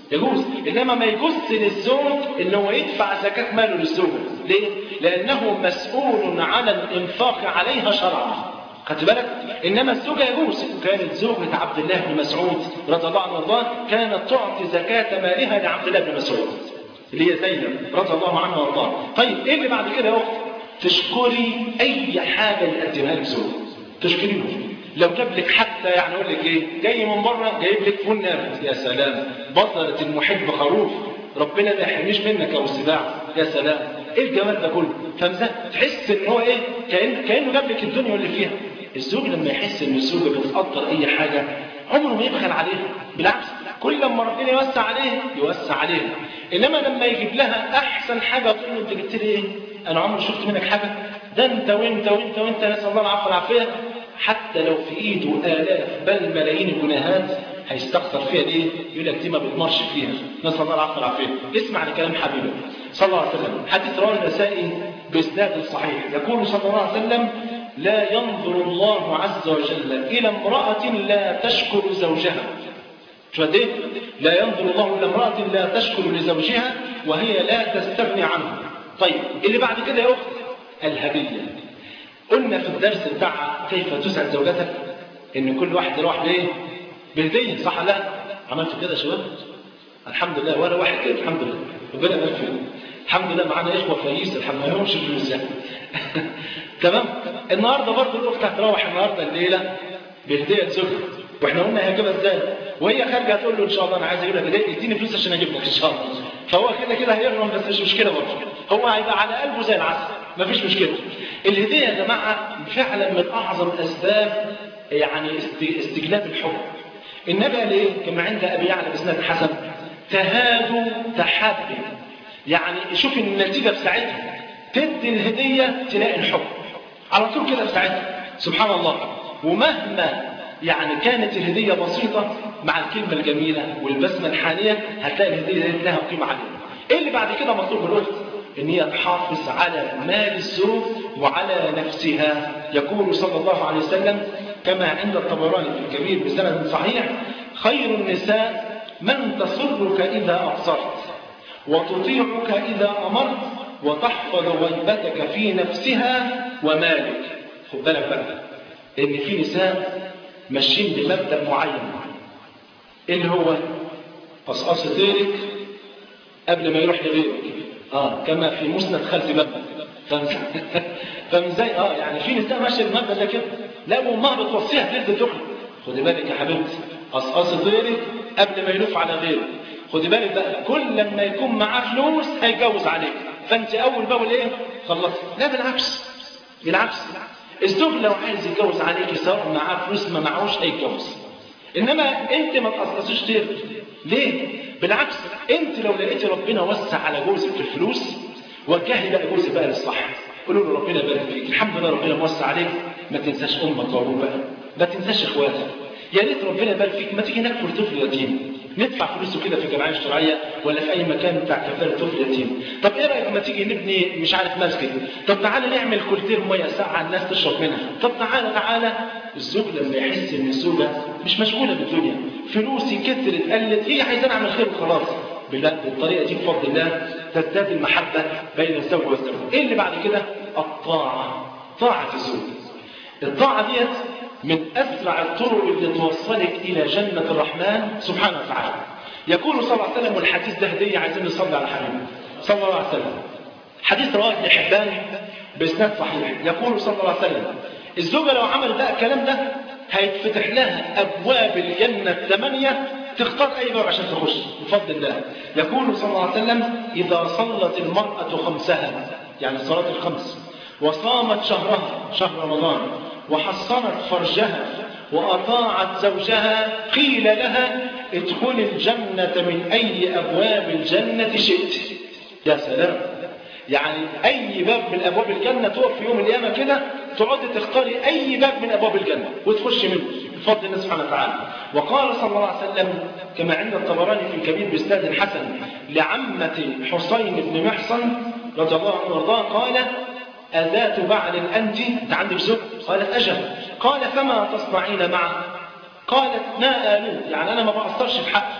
يجوز. إنما ما يجوز للزوج إن هو يدفع زكاة ماله للزوجة. ليه؟ لأنه مسؤول على الإنفاق عليها شرعا. خدت بالك؟ إنما الزوجة يجوز. كانت زوجة عبد الله بن مسعود رضي الله عنه وارضاه كانت تعطي زكاة مالها لعبد الله بن مسعود اللي هي زينب رضي الله عنها وارضاها. طيب إيه اللي بعد كده يا أخت؟ تشكري أي حاجة يقدمها لك زوج، تشكريه. لو جاب لك حتى يعني أقول لك إيه، جاي من بره جايب لك فول نابت، يا سلام، بطلة المحب خروف، ربنا ما يحرمنيش منك أو السباع، يا سلام، إيه الجمال ده كله؟ فمزه تحس إن هو إيه، كأنه جاب لك الدنيا واللي فيها. الزوج لما يحس إن الزوجة بتقدر أي حاجة عمره ما يبخل عليها، بالعكس كل لما ربنا يوسع عليه يوسع عليها. إنما لما يجيب لها أحسن حاجة تقول له أنت جبت لي إيه؟ أنا عمري شفت منك حاجة، ده أنت وأنت وأنت وأنت، نسأل الله العفو والعافية. حتى لو في إيده آلاف بل ملايين الجنيهات هيستخسر فيها ليه؟ يقول لك دي ما بتمرش فيها، نسأل الله العفو والعافية. اسمع لكلام حبيبك صلى الله عليه وسلم، حديث رواه النسائي بإسناد صحيح، يقول صلى الله عليه وسلم: لا ينظر الله عز وجل إلى امرأة لا تشكر زوجها. شو قد ايه؟ لا ينظر الله إلى امرأة لا تشكر لزوجها وهي لا تستغني عنه. طيب اللي بعد كده يا أخت الهدية. قلنا في الدرس بتاع كيف تسعد زوجتك إن كل واحد يروح بإيه؟ بهدية، صح؟ لا عملت كده يا شباب؟ الحمد لله، ولا واحد كده، الحمد لله، ربنا يبارك فيكم. الحمد لله معانا إخوة فايز، الحمد لله مش فلوس يعني. تمام؟ النهارده برضه الأخت هتروح النهارده الليلة بهدية زوجها، واحنا قلنا هيجيبها ازاي؟ وهي خارجه هتقول له ان شاء الله انا عايز اجيب لك هديه، اديني فلوس عشان اجيب لك ان شاء الله. فهو كده كده هيغرم، بس مش مشكله برضه، هو هيبقى على قلبه زي العسل، مفيش مشكله. الهديه يا جماعه فعلا من اعظم اسباب يعني استجلاب الحب. النبي قال ايه؟ كما عند ابي يعلى باسناد حسن: تهادوا تحابوا. يعني شوف النتيجه بساعتها، تدي الهديه تلاقي الحب على طول كده بساعتها، سبحان الله. ومهما يعني كانت الهدية بسيطة مع الكلمة الجميلة والبسمة الحانية هتلاقي الهدية دي لها قيمة عليها. ايه اللي بعد كده مطلوب من الأخت؟ ان هي تحافظ على مال الزوج وعلى نفسها. يقول صلى الله عليه وسلم كما عند الطبراني في الكبير بسند صحيح: خير النساء من تسرك إذا أبصرت وتطيعك إذا أمرت وتحفظ غيبتك في نفسها ومالك. خد بالك بقى ان في نساء ماشيين بمبدأ معين، اللي هو قصقص طيرك قبل ما يروح لغيرك، كما في مسند خالتي بابا. فاهم ازاي؟ يعني في نساء ماشيه بالمبدأ ده كده، لا وامها بتوصيها تلد الدخل، خدي بالك يا حبيبتي قصقص طيرك قبل ما يلف على غيرك، خدي بالك بقى كل لما يكون معاه فلوس هيتجوز عليك، فانت اول باول ايه؟ خلصت. لا بالعكس الزوج لو عايز يتجوز عليك سواء معاه فلوس ما معهوش هيتجوز، انما انت ما تقصقصيش طيرك. ليه؟ بالعكس انت لو لقيتي ربنا وسع على جوزك في الفلوس وجهي بقى جوزك بقى للصح، قولوا له ربنا يبارك فيك، الحمد لله ربنا موسع عليك، ما تنساش امك وابوك بقى، ما تنساش اخواتك، يا ريت ربنا يبارك فيك ما تيجي نكفل طفل يتيم، ندفع فلوسه كده في الجمعيه الشرعيه ولا في اي مكان بتاع كفاله طفل يتيم. طب ايه رايك ما تيجي نبني مش عارف مسجد، طب تعالى نعمل كولتير ميه ساقعه الناس تشرب منها، طب تعالى. الزوج لما يحس ان الزوجه مش مشغوله بالدنيا، فلوسي كترت قلت، هي عايزه نعمل خير وخلاص، بالطريقه دي بفضل الله تزداد المحبه بين الزوج والزوجه. ايه اللي بعد كده؟ الطاعه، طاعه الزوج. الطاعه ديت من أسرع الطرق اللي توصلك إلى جنة الرحمن سبحانه وتعالى. يقول صلى الله عليه وسلم، والحديث ده هدية عايزين نصلي على حبيبه صلى الله عليه وسلم، حديث رواه ابن حبان بإسناد صحيح، يقول صلى الله عليه وسلم: الزوجة لو عملت بقى الكلام ده هيتفتح لها أبواب الجنة 8 تختار أي باب عشان تخش بفضل الله. يقول صلى الله عليه وسلم: إذا صلت المرأة خمسها، يعني الصلاة الخمس، وصامت شهرها شهر رمضان، وحصنت فرجها وأطاعت زوجها، قيل لها ادخل الجنة من أي أبواب الجنة شئت. يا سلام، يعني أي باب من أبواب الجنة تقف في يوم القيامة كده تقعد تختاري أي باب من أبواب الجنة وتخش منه بفضل الله سبحانه وتعالى. وقال صلى الله عليه وسلم كما عند الطبراني في الكبير بإسناد الحسن لعمة حسين بن محصن رضي الله عنه وارضاه قال: أذات بعل أنت عندك زوج؟ قالت: أجل. قال: فما تصنعين معه؟ قالت: ما آلوه، يعني أنا ما بقصرش في حقه.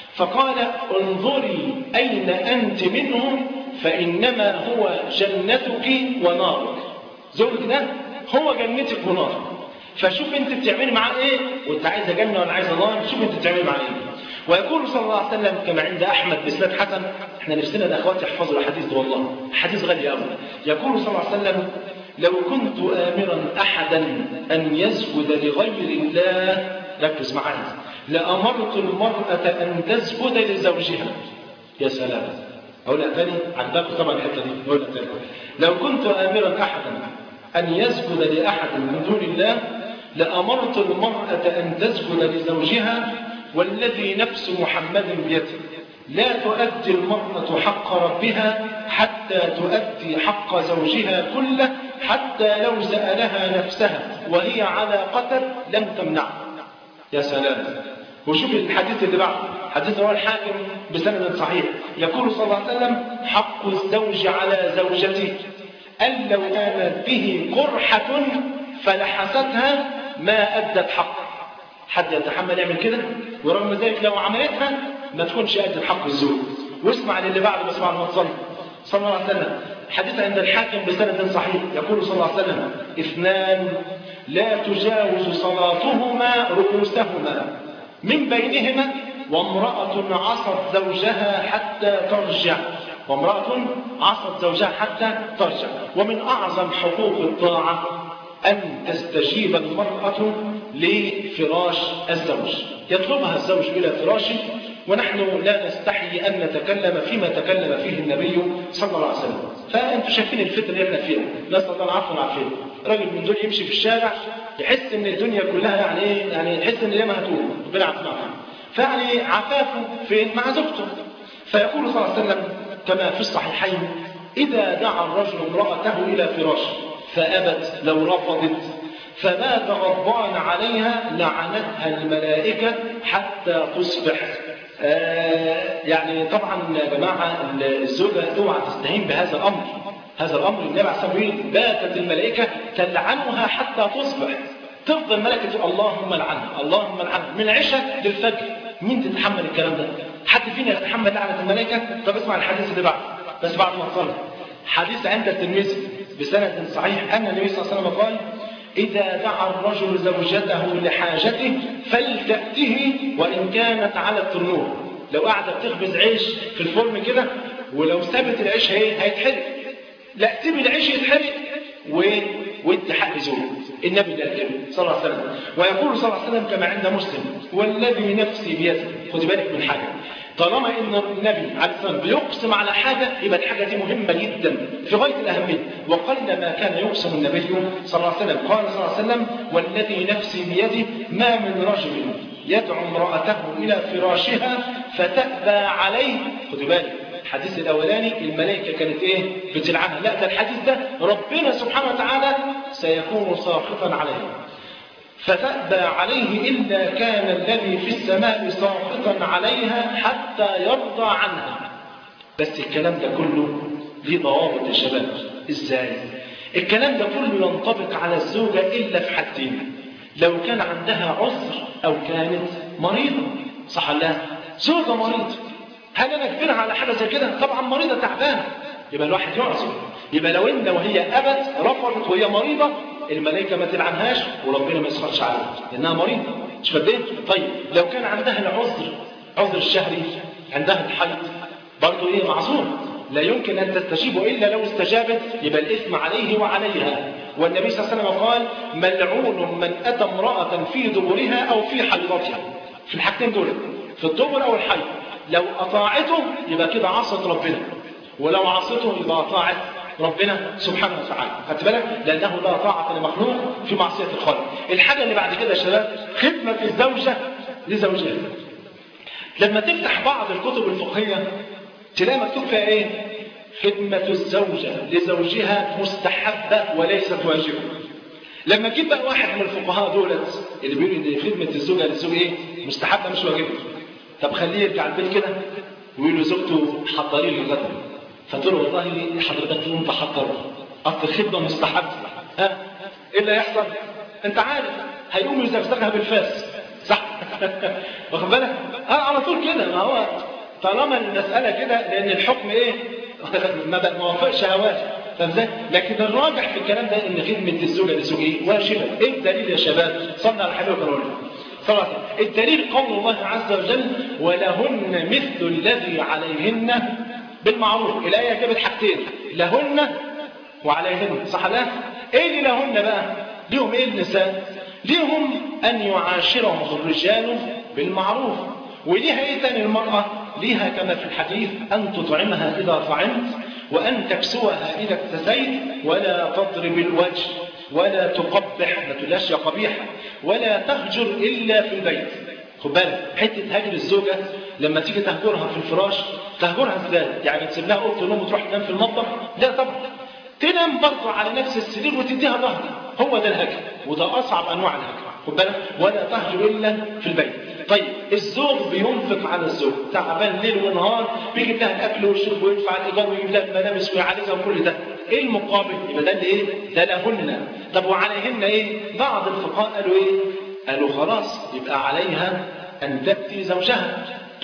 فقال انظري أين أنت منه فإنما هو جنتك ونارك. زوجك ده هو جنتك ونارك، فشوف انت بتعملي معاه ايه، وانت عايزه جنه ولا عايزه نار، شوف انت بتعملي معاه ايه. ويقول صلى الله عليه وسلم كما عند احمد باسناد حسن، احنا نفسنا الاخوات يحفظوا الحديث ده والله حديث غالي قوي. يقول صلى الله عليه وسلم لو كنت امرا احدا ان يسجد لغير الله، ركز معايا، لامرت المراه ان تسجد لزوجها. يا سلام. اقولها تاني، عجباكم طبعا الحته دي، اقولها تاني. لو كنت امرا احدا أن يسجد لأحد من دون الله لأمرت المرأة أن تسجد لزوجها، والذي نفس محمد بيده لا تؤدي المرأة حق ربها حتى تؤدي حق زوجها كله، حتى لو سألها نفسها وهي على قدر لم تمنعه. يا سلام. وشوف الحديث اللي بعده، حديث رواه الحاكم بسند صحيح، يقول صلى الله عليه وسلم حق الزوج على زوجته أن لو كانت به قرحة فلحستها ما أدت حقه. حد يتحمل يعمل كده؟ ورغم ذلك لو عملتها ما تكونش أدت حق الزوج. واسمع للي بعده، بس بعد ما تصلي صلى الله عليه وسلم. حديث عند الحاكم بسند صحيح، يقول صلى الله عليه وسلم اثنان لا تجاوز صلاتهما رؤوسهما من بينهما وامرأة عصت زوجها حتى ترجع، وامرأة عصت زوجها حتى ترجع. ومن أعظم حقوق الطاعة أن تستجيب المرأة لفراش الزوج، يطلبها الزوج إلى فراشه، ونحن لا نستحي أن نتكلم فيما تكلم فيه النبي صلى الله عليه وسلم. فأنتم شايفين الفتنة اللي احنا فيها، نسأل الله العفو والعافية. راجل من دول يمشي في الشارع يحس ان الدنيا كلها يعني ايه، يعني يحس ان ليه مهتوه، ربنا يعافينا. فيعني عفافه فين؟ مع زوجته. فيقول صلى الله عليه وسلم كما في الصحيحين إذا دعا الرجل امرأته إلى فراشه فأبت لو رفضت فبات غضبان عليها لعنتها الملائكة حتى تصبح. يعني طبعا يا جماعة الزوجة اوعى تستهين بهذا الأمر. هذا الأمر النبي عليه الصلاة والسلام باتت الملائكة تلعنها حتى تصبح. تفضل ملكة اللهم لعنها اللهم لعنها من العشاء للفجر. مين تتحمل الكلام ده؟ حد فينا يتحمل لعنة الملائكة؟ طب اسمع الحديث اللي بعد، بس بعد ما تصلي. حديث عند الترمذي بسند صحيح أن النبي صلى الله عليه وسلم قال إذا دعا الرجل زوجته لحاجته فلتأته وإن كانت على التنور. لو قاعدة بتخبز عيش في الفرن كده ولو سابت العيش هيتحرق، لا سيب العيش يتحرق وادي حق زوجه. النبي ده كده صلى الله عليه وسلم. ويقول صلى الله عليه وسلم كما عند مسلم والذي نفسي بيده، خد بالك من حاجة، طالما ان النبي عليه الصلاه والسلام بيقسم على حاجه يبقى الحاجه دي مهمه جدا في غايه الاهميه. وقل ما كان يقسم النبي صلى الله عليه وسلم. قال صلى الله عليه وسلم والذي نفسي بيده ما من رجل يدعو امراته الى فراشها فتأبى عليه. خد بالك الحديث الاولاني الملائكه كانت ايه؟ بتلعنها. لا ده الحديث ده ربنا سبحانه وتعالى سيكون ساخطا عليه. فتأبى عليه إلا كان الذي في السماء ساخطا عليها حتى يرضى عنها. بس الكلام ده كله ليه ضوابط يا شباب. ازاي؟ الكلام ده كله ينطبق على الزوجة إلا في حاجتين: لو كان عندها عذر أو كانت مريضة. صح ولا لا؟ زوجة مريضة، هل أنا أجبرها على حاجة زي كده؟ طبعا مريضة تعبانة، يبقى الواحد يعذر. يبقى لو هي أبت رفضت وهي مريضة الملائكة ما تلعنهاش وربنا ما يسخطش عليها لأنها مريضة. مش فاهمين؟ طيب لو كان عندها العذر، عذر الشهري، عندها الحيض، برضه ايه؟ معذور، لا يمكن أن تستجيب إلا لو استجابت، يبقى الإثم عليه وعليها. والنبي صلى الله عليه وسلم قال ملعون من أتى امرأة في دبرها أو في حيضتها. في الحاجتين دول، في الدبر أو الحيض، لو أطاعته يبقى كده عصت ربنا، ولو عصته يبقى أطاعت ربنا سبحانه وتعالى. خدت بالك؟ لأنه لا طاعة لمخلوق في معصية الخالق. الحاجة اللي بعد كده يا شباب خدمة الزوجة لزوجها. لما تفتح بعض الكتب الفقهية تلاقي مكتوب فيها ايه؟ خدمة الزوجة لزوجها مستحبة وليست واجبة. لما تجيب بقى واحد من الفقهاء دولت اللي بيقول ان خدمة الزوجة للزوج ايه؟ مستحبة مش واجبة. طب خليه يرجع البيت كده ويقول له زوجته حضري لي الغدا، فتقول له والله حضرتك تقوم تحضر، اصل الخدمة مستحبة. ها ايه اللي هيحصل؟ انت عارف هيقوم يزغزغها بالفاس، صح؟ واخد بالك؟ على طول كده. ما هو طالما المساله كده، لان الحكم ايه؟ ما وافقش هواه. فازاي؟ لكن الراجح في الكلام ده ان خدمه الزوجه للزوج ايه؟ واجبه. ايه الدليل يا شباب؟ صلى على الحبيب وقال صلى الله عليه وسلم. الدليل قول الله عز وجل: ولهن مثل الذي عليهن بالمعروف. الايه جابت حاجتين، لهن وعليهن، صح لا؟ ايه اللي لهن بقى؟ ليهم ايه النساء؟ ليهم ان يعاشرهم الرجال بالمعروف. وليها ايه تاني المراه؟ ليها كما في الحديث ان تطعمها اذا طعمت، وان تكسوها اذا اكتسيت، ولا تضرب الوجه، ولا تقبح، ما تقولهاش يا قبيحه، ولا تهجر الا في البيت. خد بالك، حته هجر الزوجه لما تيجي تهجرها في الفراش، تهجرها ازاي؟ يعني تسيب لها اوضه النوم وتروح تنام في المطبخ؟ لا طبعا، تنام برضه على نفس السرير وتديها ظهر. هو ده الهجر، وده اصعب انواع الهجر. خد بالك، ولا تهجر الا في البيت. طيب الزوج بينفق على الزوج، تعبان ليل ونهار، بيجيب لها الاكل والشرب ويدفع الايجار ويجيب لها الملابس ويعالجها وكل ده. ايه المقابل؟ يبقى ده اللي ايه؟ ده لهن. طب وعليهن ايه؟ بعض الفقهاء قالوا ايه؟ قالوا خلاص يبقى عليها ان تاتي زوجها،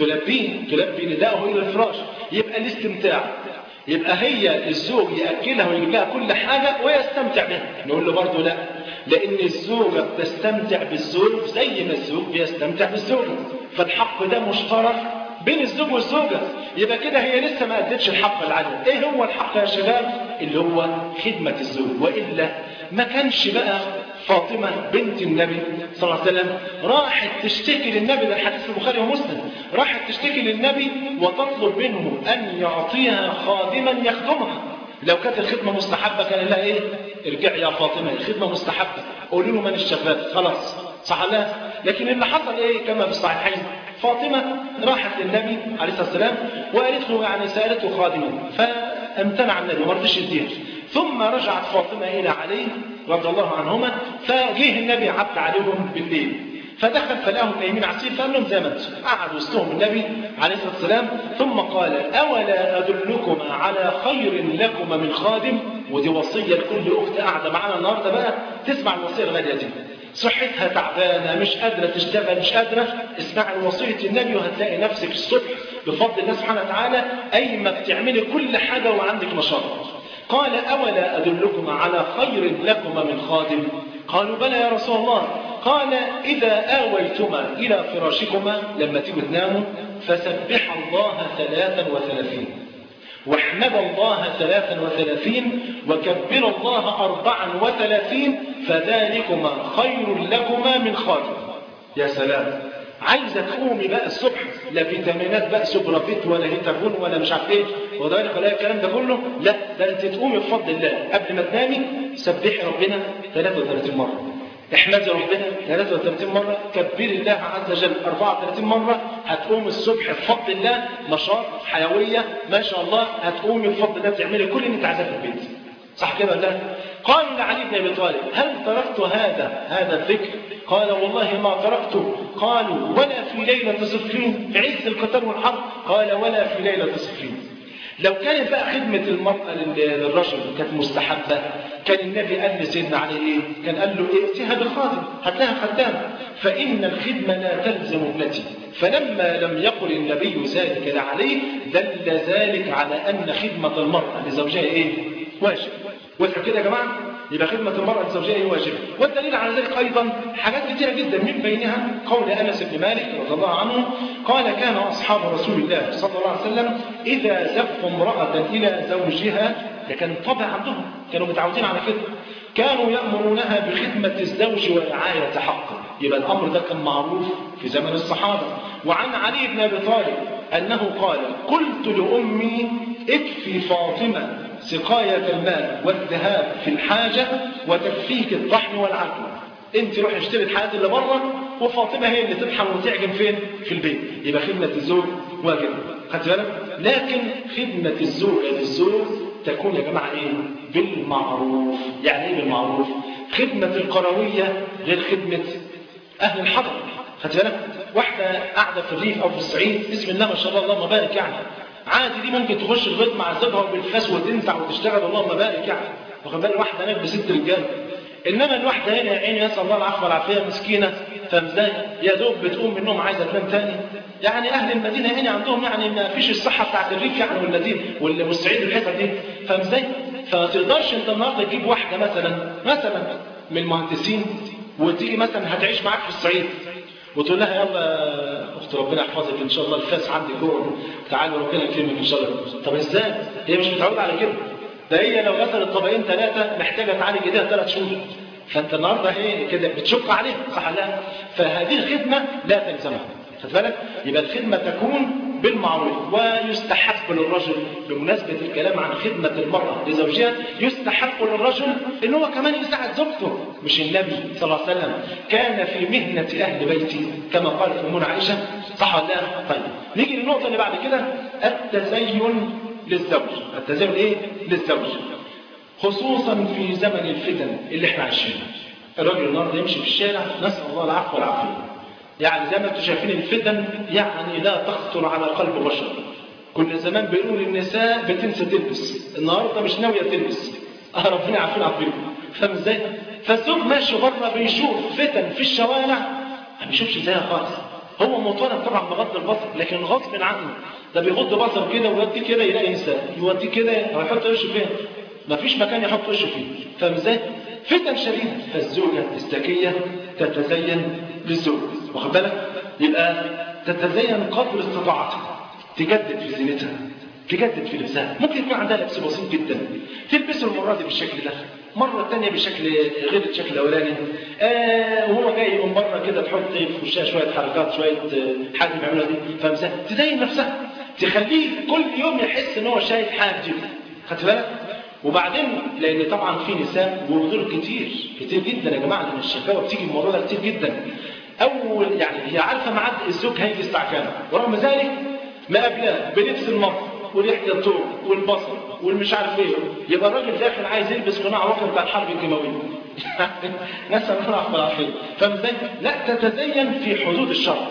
تلبي نداءه الى الفراش. يبقى الاستمتاع، يبقى هي الزوج ياكلها ويجيب لها كل حاجه ويستمتع بها. نقول له برضه لا، لان الزوجه بتستمتع بالزوج زي ما الزوج بيستمتع بالزوجه، فالحق ده مشترك بين الزوج والزوجه. يبقى كده هي لسه ما ادتش الحق العدل. ايه هو الحق يا شباب؟ اللي هو خدمه الزوج. والا ما كانش بقى فاطمة بنت النبي صلى الله عليه وسلم راحت تشتكي للنبي، ده الحديث في البخاري ومسلم، راحت تشتكي للنبي وتطلب منه أن يعطيها خادما يخدمها. لو كانت الخدمة مستحبة كان لها إيه؟ ارجعي يا فاطمة، الخدمة مستحبة، قولوا له من الشغال، خلاص، صح الله. لكن اللي حصل إيه؟ كما في الصحيحين، فاطمة راحت للنبي عليه الصلاة والسلام وقالت له، يعني سألته خادما، فامتنع النبي ما رضيش يديها. ثم رجعت فاطمة إلى علي رضي الله عنهما، فجيه النبي عبد عليهم بالليل، فدخل فلاهم نايمين على السرير، فقال لهم زي ما انتم. قعد وسطهم النبي عليه الصلاة والسلام، ثم قال: أولا أدلكما على خير لكما من خادم؟ ودي وصية لكل أخت قاعدة معانا النهارده بقى تسمع الوصية الغالية دي. صحتها تعبانة، مش قادرة تشتغل، مش قادرة، اسمعي وصية النبي وهتلاقي نفسك الصبح بفضل الله سبحانه وتعالى أيما بتعملي كل حاجة وعندك نشاط. قال: أولا أدلكما على خير لكما من خادم؟ قالوا: بلى يا رسول الله. قال: إذا آويتما إلى فراشكما، لما تيجوا تناموا، فسبح الله 33، واحمد الله 33، وكبر الله 34، فذلكما خير لكما من خادم. يا سلام، عايزه تقومي بقى الصبح، لا فيتامينات بقى سوبرافيت ولا هيتافون ولا مش عارف ايه وذلك ولا الكلام ده كله، لا، ده انت تقومي بفضل الله قبل ما تنامي سبحي ربنا 33 مره، احمدي ربنا 33 مره، كبري الله عز وجل 34 مره. هتقومي الصبح بفضل الله نشاط، حيويه، ما شاء الله، هتقومي بفضل الله تعملي كل اللي انت عايزاه في البيت، صح كده ولا لا؟ قالوا لعلي بن ابي طالب: هل تركت هذا الذكر؟ قال: والله ما تركته. قالوا: ولا في ليلة صفين، في عز القتال والحرب؟ قال: ولا في ليلة صفين. لو كانت بقى خدمة المرأة للرجل كانت مستحبة، كان النبي قال لسيدنا علي ايه؟ كان قال له ايه؟ ائتها بالخادم، هات لها خدام، فإن الخدمة لا تلزم ابنتي. فلما لم يقل النبي ذلك لعلي دل ذلك على أن خدمة المرأة لزوجها ايه؟ واجب. واضح كده يا جماعه؟ يبقى خدمه المراه لزوجها واجبه. والدليل على ذلك ايضا حاجات كثيره جدا، من بينها قول انس بن مالك رضي الله عنه قال: كان اصحاب رسول الله صلى الله عليه وسلم اذا زفوا امراه الى زوجها، ده كان طبع عندهم، كانوا متعودين على كده، كانوا يامرونها بخدمه الزوج ورعايه حقه. يبقى الامر ده كان معروف في زمن الصحابه. وعن علي بن ابي طالب انه قال: قلت لامي: اكفي فاطمه سقاية الماء والذهاب في الحاجة وتكفيك الطحن والعجن. انت روح اشتري الحاجات اللي بره، وفاطمة هي اللي تطحن وتعجن فين؟ في البيت. يبقى خدمة الزوج واجب، خدت بالك؟ لكن خدمة الزوج للزوج تكون يا جماعة ايه؟ بالمعروف. يعني ايه بالمعروف؟ خدمة القروية غير خدمة اهل الحضر، خدت بالك؟ واحدة قاعدة في الريف او في الصعيد، بسم الله ما شاء الله اللهم بارك، يعني عادي دي ممكن تخش البيت مع زوجها وبالفاس وتنفع وتشتغل اللهم بارك، يعني واخد بالك؟ واحده هناك بست رجال، انما الواحده هنا يا عيني نسال الله العفو والعافيه مسكينه، فمزاي يا دوب بتقوم من النوم عايزه تنام تاني. يعني اهل المدينه هنا عندهم يعني ما فيش الصحه بتاعت الريف يعني والذين والصعيد الحته دي، فمزاي فما تقدرش انت النهارده تجيب واحده مثلا من المهندسين وتيجي مثلا هتعيش معاك في الصعيد وتقول لها يلا اخت ربنا يحفظك ان شاء الله الفاس عندي جوه تعالي وربنا يكرمك ان شاء الله. طب ازاي؟ هي مش متعوده على كده. ده هي لو غسلت طبقين ثلاثه محتاجه تعالج ايديها 3 شهور. فانت النهارده ايه كده بتشق عليها صح لا؟ فهذه الخدمه لا تلزمها. خد بالك؟ يبقى الخدمه تكون بالمعروف، ويستحب للرجل بمناسبه الكلام عن خدمه المراه لزوجها يستحب للرجل ان هو كمان يساعد زوجته. مش النبي صلى الله عليه وسلم كان في مهنه اهل بيتي كما قالت امنا عائشه صح ولا لا؟ طيب نيجي للنقطه اللي بعد كده التزين للزوج. التزين ايه؟ للزوج خصوصا في زمن الفتن اللي احنا عايشينه. الراجل النهارده يمشي في الشارع نسال الله العفو والعافيه، يعني زي ما انتم شايفين الفتن يعني لا تخطر على قلب بشر. كنا زمان بيقولوا للنساء بتنسى تلبس، النهارده مش ناويه تلبس. ربنا يعافينا ويعافيكم. فاهم ازاي؟ فالزوج ماشي بره بيشوف فتن في الشوارع ما بيشوفش زيها خالص. هو مطالب طبعا بغض البصر لكن غصب عنه، ده بيغض بصره كده ويوديه كده يلاقي نساء، يوديه كده هيحط وشه فين؟ مفيش مكان يحط وشه فيه. فاهم ازاي؟ فتن شديده. فالزوجه الذكيه تتزين للزوج، واخد بالك؟ يبقى تتزين قدر استطاعتها، تجدد في زينتها، تجدد في لبسها. ممكن يكون عندها لبس بسيط جدا تلبسه المره دي بالشكل ده، مره ثانيه بشكل غير الشكل الاولاني. وهو جاي من بره كده تحط في وشها شويه حركات شويه حاجه بيعملها دي. فاهم ازاي؟ تزين نفسها، تخليه كل يوم يحس ان هو شايف حاجه جديده. خدت بالك؟ وبعدين لان طبعا في نساء ودول كتير جدا يا جماعه، لان الشكاوى بتيجي من الموضوع ده كتير جدا. اول يعني هي عارفه ميعاد الزوج هيجي الساعه كام، ورغم ذلك مقابلاه بلبس المصر ولحيه الطوق والبصل والمش عارف ايه، يبقى الراجل داخل عايز يلبس قناع واقف بتاع الحرب الجماويه. نسال الله العافيه. فاهم ازاي؟ لا تتزين في حدود الشرع،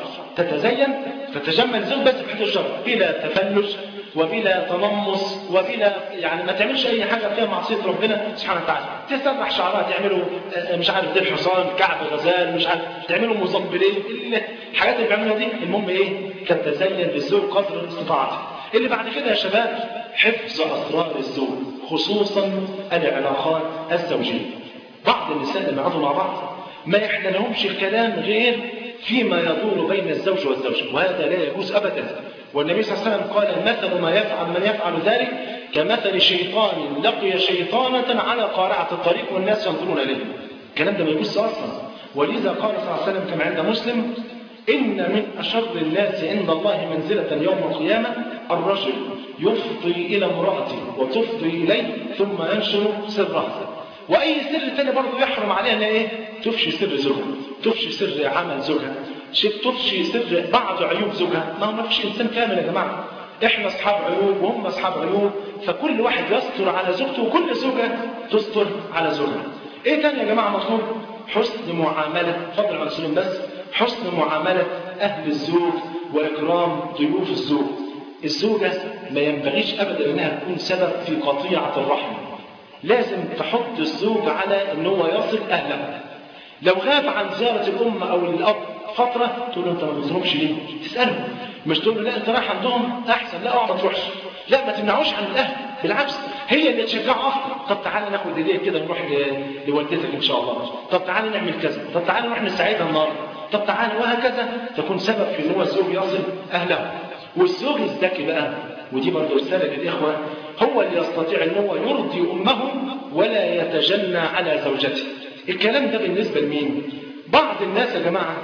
تتجمل الزوج بس في حدود الشرع، بلا تفلج وبلا تنمص وبلا يعني ما تعملش اي حاجه فيها معصيه ربنا سبحانه وتعالى. تسرح شعرها، تعملوا مش عارف ديل حصان، كعب غزال، مش عارف تعملوا مزمبلين، الحاجات اللي بيعملوها دي. المهم ايه؟ تتزين للزوج قدر استطاعته. اللي بعد كده يا شباب حفظ اسرار الزوج خصوصا العلاقات الزوجيه. بعض النساء لما يقعدوا مع بعض ما يحللهمش الكلام غير فيما يدور بين الزوج والزوجه، وهذا لا يجوز ابدا. والنبي صلى الله عليه وسلم قال مثل ما يفعل من يفعل ذلك كمثل شيطان لقي شيطانة على قارعة الطريق والناس ينظرون إليه. الكلام ده ما يجوز أصلا. ولذا قال صلى الله عليه وسلم كما عند مسلم إن من أشر الناس عند الله منزلة يوم القيامة الرجل يفضي إلى امرأته وتفضي إليه ثم ينشر سرها. وأي سر ثاني برضه يحرم عليها إيه؟ تفشي سر زوجها، تفشي سر عمل زوجها، تفشي سر بعض عيوب زوجها. ما فيش إنسان كامل يا جماعة، إحنا أصحاب عيوب وهم أصحاب عيوب، فكل واحد يستر على زوجته وكل زوجة تستر على زوجها. إيه تاني يا جماعة مطلوب؟ حسن معاملة، فضل على السلام بس، حسن معاملة أهل الزوج وإكرام ضيوف الزوج. الزوجة ما ينبغيش أبدا أنها تكون سبب في قطيعة الرحم. لازم تحط الزوج على أنه يصل أهله. لو غاب عن زيارة الأم أو الأب فترة تقول له أنت ما بتزورهمش ليه؟ تسأله، مش تقول له لا أنت رايح عندهم أحسن، لا ما تروحش، لا ما تمنعوش عن الأهل، بالعكس هي اللي تشجعه أكتر. طب تعالى ناخد إيديه كده نروح لوالدتك إن شاء الله، طب تعالى نعمل كذا، طب تعالى نروح نساعدها النهارده، طب تعالى، وهكذا تكون سبب في ان هو الزوج يصل أهله. والزوج الذكي بقى، ودي برضه رسالة للإخوة، هو اللي يستطيع ان هو يرضي أمه ولا يتجنى على زوجته. الكلام ده بالنسبة لمين؟ بعض الناس يا جماعة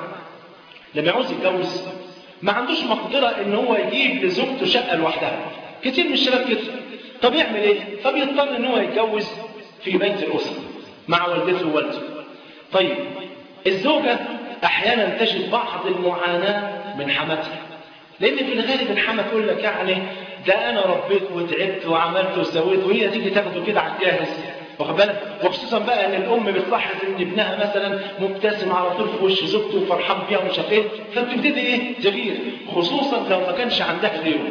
لما يعوز يتجوز ما عندوش مقدرة ان هو يجيب لزوجته شقة لوحدها. كتير من الشباب كده. طب يعمل ايه؟ طب يضطر ان هو يتجوز في بيت الأسرة مع والدته ووالده. طيب الزوجة احيانا تجد بعض المعاناة من حماتها، لان في الغالب الحما تقول لك يعني ده انا ربيت وتعبت وعملت وسويت، وهي تيجي تاخده كده على الجاهز، واخد بالك؟ وخصوصا بقى ان الام بتلاحظ ان ابنها مثلا مبتسم على طول في وش زوجته وفرحان بيها ومش عارف ايه، فبتبتدي ايه؟ تغير، خصوصا لو ما كانش عندها غيره.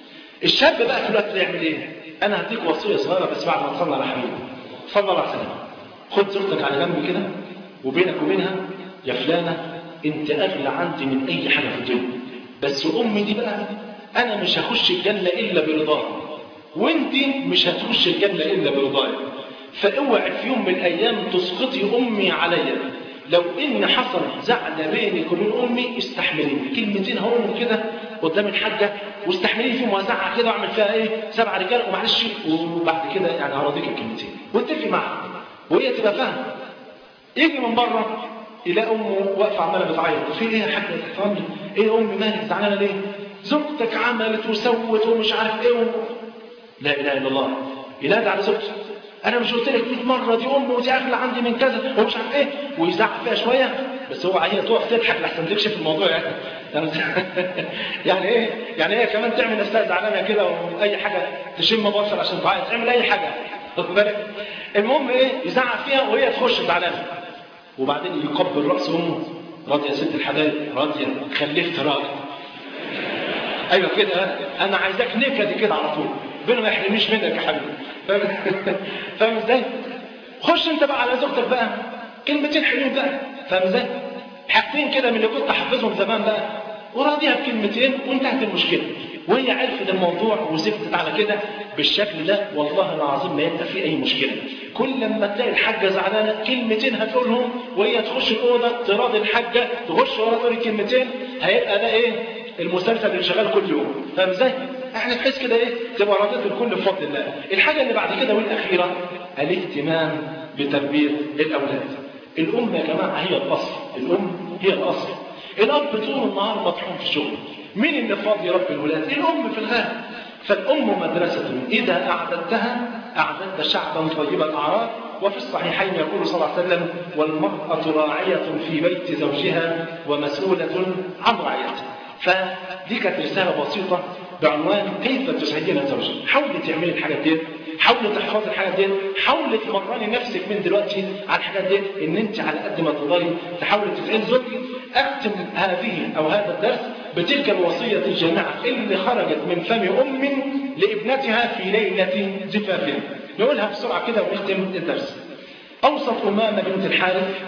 الشاب بقى في الوقت ده يعمل ايه؟ انا هديك وصيه صغيره بس بعد ما تصلي على حبيبي صلى الله عليه وسلم. خد زوجتك على جنب كده وبينك وبينها يا فلانة انت اغلى عندي من اي حاجة في الدنيا، بس امي دي بقى انا مش هخش الجنة الا برضاها، وانت مش هتخش الجنة الا برضاها، فاوعي في يوم من الايام تسقطي امي عليا، لو ان حصل زعل بينك وبين امي استحمليني، كلمتين هقولهم كده قدام الحاجه واستحمليني فيهم وازعق كده واعمل فيها ايه 7 رجال ومعلش، وبعد كده يعني هراضيك الكلمتين واتفقي معاها وهي تبقى فاهمه. يجي من بره يلاقي امه واقفه عماله بتعيط، في ايه يا حاجه تفهمني؟ ايه امي مالك زعلانه ليه؟ زوجتك عملت وسوت ومش عارف ايه لا اله الا الله، ينادي على زوجته انا مش قلت لك 100 مره دي امي ودي اغلى عندي من كذا ومش عارف ايه، ويزعق فيها شويه، بس هو عايزها تقف تضحك لحسن تكشف الموضوع يعني يعني ايه؟ يعني هي كمان تعمل نفسها زعلانه كده واي حاجه تشم بصر عشان تعيط، تعمل اي حاجه واخد بالك؟ المهم ايه؟ يزعق فيها وهي تخش زعلانه، وبعدين يقبل راس امه، راضيه يا ست الحبايب، راضيه خلفت راجل. ايوه كده انا عايزاك نكدي كده على طول، ربنا ما يحرمنيش منك يا حبيبي. فاهم ازاي؟ خش انت بقى على زوجتك بقى كلمتين حلوين بقى، فاهم ازاي؟ حاجتين كده من اللي كنت حافظهم زمان بقى، وراضيها بكلمتين وانتهت المشكله، وهي عرفت الموضوع وسكتت على كده بالشكل ده، والله العظيم ما يبقى فيه اي مشكله. كل لما تلاقي الحاجه زعلانه كلمتين هتقولهم وهي تخش الاوضه تراضي الحاجه، تخش ورا تقول كلمتين، هيبقى ده ايه؟ المسلسل اللي شغال كل يوم، فاهم ازاي؟ احنا نحس كده ايه؟ تبقى راضيه الكل بفضل الله. الحاجه اللي بعد كده والاخيره الاهتمام بتربيه الاولاد. الام يا جماعه هي الاصل، الام هي الاصل. الاب طول النهار مطحون في الشغل، مين اللي فاضي يربي الولاد؟ الام في الغالب. فالام مدرسه اذا اعددتها اعددت شعبا طيب الاعراض. وفي الصحيحين يقول صلى الله عليه وسلم والمراه راعيه في بيت زوجها ومسؤوله عن رعيتها. فدي كانت رساله بسيطه بعنوان كيف تسعدين زوجك. حاولي تعملي الحاجات دي، حاولي تحفظي الحاجات دي، حاولي تمرني نفسك من دلوقتي على الحاجات دي، ان انت على قد ما تقدري تحاولي تسعدي زوجك. اختم هذه او هذا الدرس بتلك الوصيه الجامعه اللي خرجت من فم ام لابنتها في ليله زفافها. نقولها بسرعه كده ونختم الدرس. اوصت امامه بنت الحارث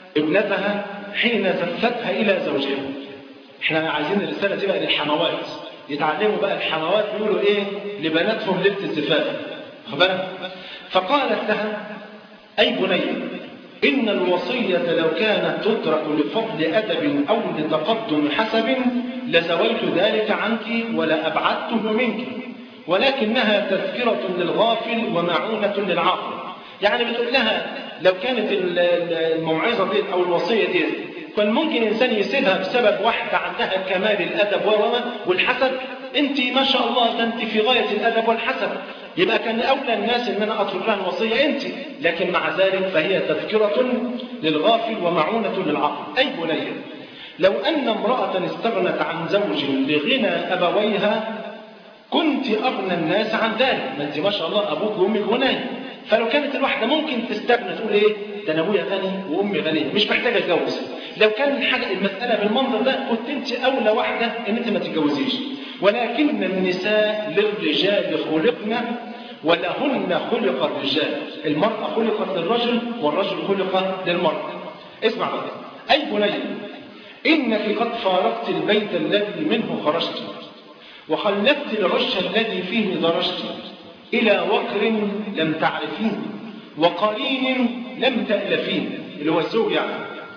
ابنتها حين زفتها الى زوجها. احنا عايزين الرساله دي بقى للحموات، يتعلموا بقى الحموات يقولوا ايه لبناتهم ليله الزفاف. خبرها؟ فقالت لها اي بني ان الوصيه لو كانت تترك لفضل ادب او لتقدم حسب لزويت ذلك عنك ولا ابعدته منك، ولكنها تذكره للغافل ومعونه للعاقل. يعني بتقول لها لو كانت الموعظه دي او الوصيه دي كان ممكن انسان يسيبها بسبب واحده عندها كمال الادب والحسب، انت ما شاء الله ده انت في غايه الادب والحسب، يبقى كان اولى الناس ان انا اترك لها الوصيه انت، لكن مع ذلك فهي تذكره للغافل ومعونه للعاقل. اي بني لو ان امراه استغنت عن زوج لغنى ابويها كنت اغنى الناس عن ذلك. ما انت ما شاء الله ابوك وامك غني، فلو كانت الواحده ممكن تستغنى تقول ايه ده انا ابويا غني وامي غنيه مش محتاجه اتجوز، لو كان الحاجه المساله بالمنظر ده كنت انت اولى واحده ان انت ما تتجوزيش. ولكن النساء للرجال خلقن ولهن خلق الرجال، المراه خلقت للرجل والرجل خلق للمراه. اسمع بقى اي بني انك قد فارقت البيت الذي منه خرجت وخلفت العش الذي فيه درجت إلى وقر لم تعرفين وقرين لم تألفين، اللي هو الزوج يعني،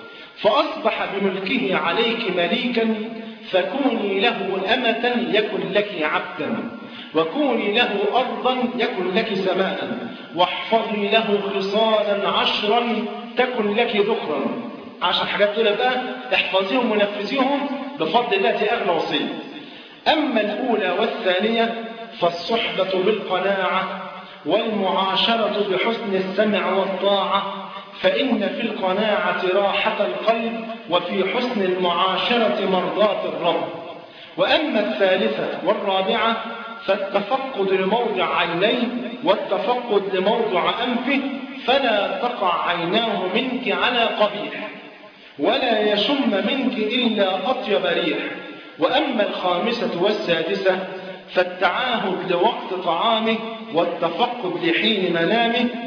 فأصبح بملكه عليك مليكا فكوني له أمة يكن لك عبدا، وكوني له أرضا يكن لك سماء، واحفظي له خصالا 10 تكن لك ذخرا. 10 حاجات دول بقى احفظيهم ونفذيهم بفضل الله، دي أغلى وصية. أما الأولى والثانية فالصحبة بالقناعة والمعاشرة بحسن السمع والطاعة، فإن في القناعة راحة القلب وفي حسن المعاشرة مرضاة الرب. وأما الثالثة والرابعة فالتفقد لموضع عينيه والتفقد لموضع أنفه، فلا تقع عيناه منك على قبيح ولا يشم منك إلا أطيب ريح. وأما الخامسة والسادسة فالتعاهد لوقت طعامه والتفقد لحين منامه،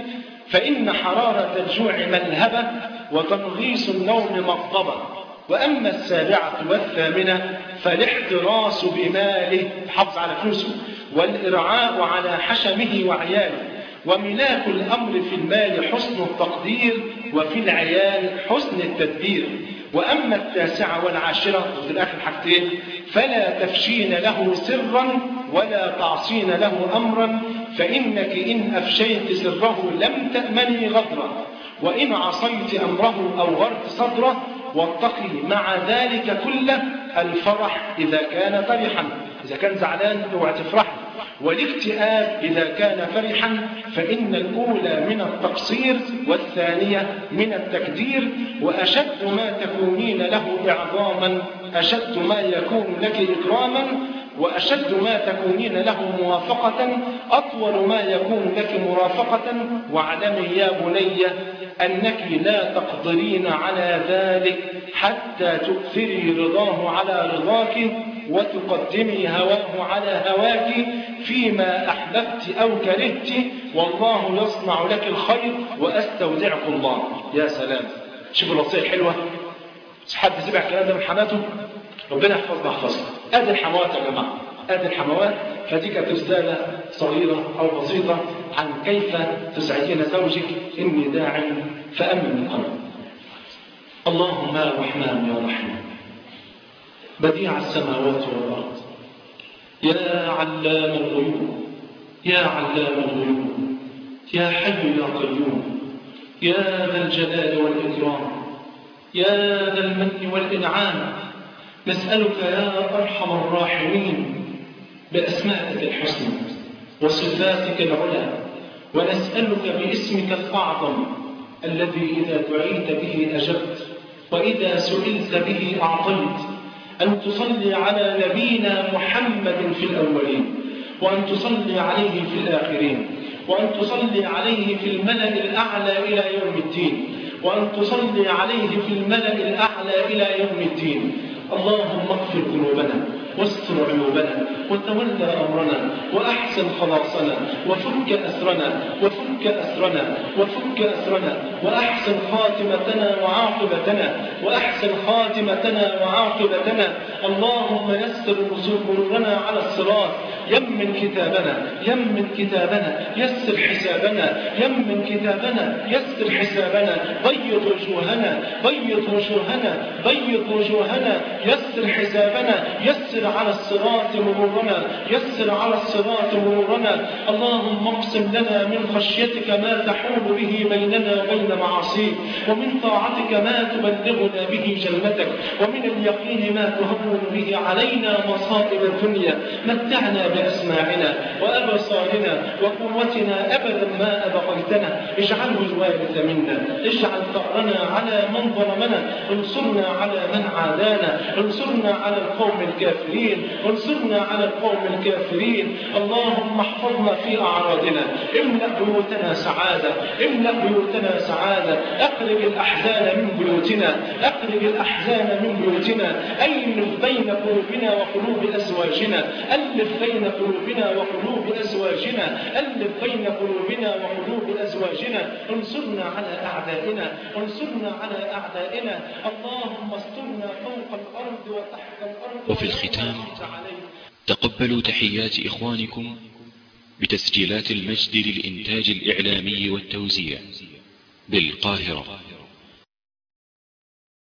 فإن حرارة الجوع ملهبة وتنغيص النوم مغضبة. وأما السابعة والثامنة فالاحتراس بماله، حفظ على فلوسه، والإرعاء على حشمه وعياله. وملاك الأمر في المال حسن التقدير، وفي العيال حسن التدبير. وأما التاسعة والعاشرة في الآخر حاجتين، فلا تفشين له سرا ولا تعصين له أمرا، فإنك إن أفشيت سره لم تأمني غدرا، وإن عصيت أمره أوغرت صدره. واتقي مع ذلك كله الفرح إذا كان فرحا، إذا كان زعلان اوعى تفرح، والاكتئاب إذا كان فرحا، فإن الأولى من التقصير والثانية من التكدير. وأشد ما تكونين له إعظاما أشد ما يكون لك إكراما، وأشد ما تكونين له موافقة أطول ما يكون لك مرافقة. واعلمي يا بني أنك لا تقدرين على ذلك حتى تؤثري رضاه على رضاك، وتقدمي هواه على هواك فيما أحببت أو كرهت، والله يصنع لك الخير وأستودعك الله. يا سلام، شوفوا الوصية الحلوة. حد سمع الكلام ده من حماته؟ ربنا يحفظنا احفظنا. ادي الحموات يا جماعه، ادي الحموات. فدي كانت رساله صغيره او بسيطه عن كيف تسعدين زوجك. اني داع فامن القلب. اللهم يا رحمن يا رحيم، بديع السماوات والارض، يا علام الغيوب، يا علام الغيوب، يا حي يا قيوم، يا ذا الجلال والاكرام، يا ذا المن والانعام، نسألك يا أرحم الراحمين بأسمائك الحسنى وصفاتك العلى، ونسألك باسمك الأعظم الذي إذا دعيت به أجبت وإذا سئلت به أعطيت، أن تصلي على نبينا محمد في الأولين، وأن تصلي عليه في الآخرين، وأن تصلي عليه في الملأ الأعلى إلى يوم الدين، وأن تصلي عليه في الملأ الأعلى إلى يوم الدين. اللهم اغفر ذنوبنا واستر عيوبنا وتولى أمرنا وأحسن خلاصنا وفك أسرنا وفك أسرنا وفك أسرنا وأحسن خاتمتنا وعاقبتنا وأحسن خاتمتنا وعاقبتنا. اللهم يسر مرورنا على الصراط، يمن كتابنا يمن كتابنا، يسر حسابنا يمن كتابنا، يسر حسابنا، بيض وجوهنا بيض وجوهنا بيض وجوهنا، يسر حسابنا، يسر على الصراط مرورنا، يسر على الصراط مرورنا. اللهم اقسم لنا من خشيتك ما تحول به بيننا وبين معاصيك، ومن طاعتك ما تبلغنا به جنتك، ومن اليقين ما تهون به علينا مصائب الدنيا. متعنا بأسماعنا وأبصارنا وقوتنا أبدا ما أبقيتنا، اجعله الوارث منا، اجعل ثأرنا على من ظلمنا، انصرنا على من عادانا، انصرنا على القوم الكافرين، انصرنا على القوم الكافرين. اللهم احفظنا في أعراضنا، املأ بيوتنا سعادة، املأ بيوتنا سعادة، أخرج الأحزان من بيوتنا، أخرج الأحزان من بيوتنا، ألف بين قلوبنا وقلوب أزواجنا، ألف بين قلوبنا وقلوب أزواجنا، ألف بين قلوبنا وقلوب أزواجنا. انصرنا على أعدائنا، انصرنا على أعدائنا. اللهم استرنا فوق الأرض وتحت الأرض. وفي الختام تقبلوا تحيات إخوانكم بتسجيلات المجد للإنتاج الإعلامي والتوزيع بالقاهرة.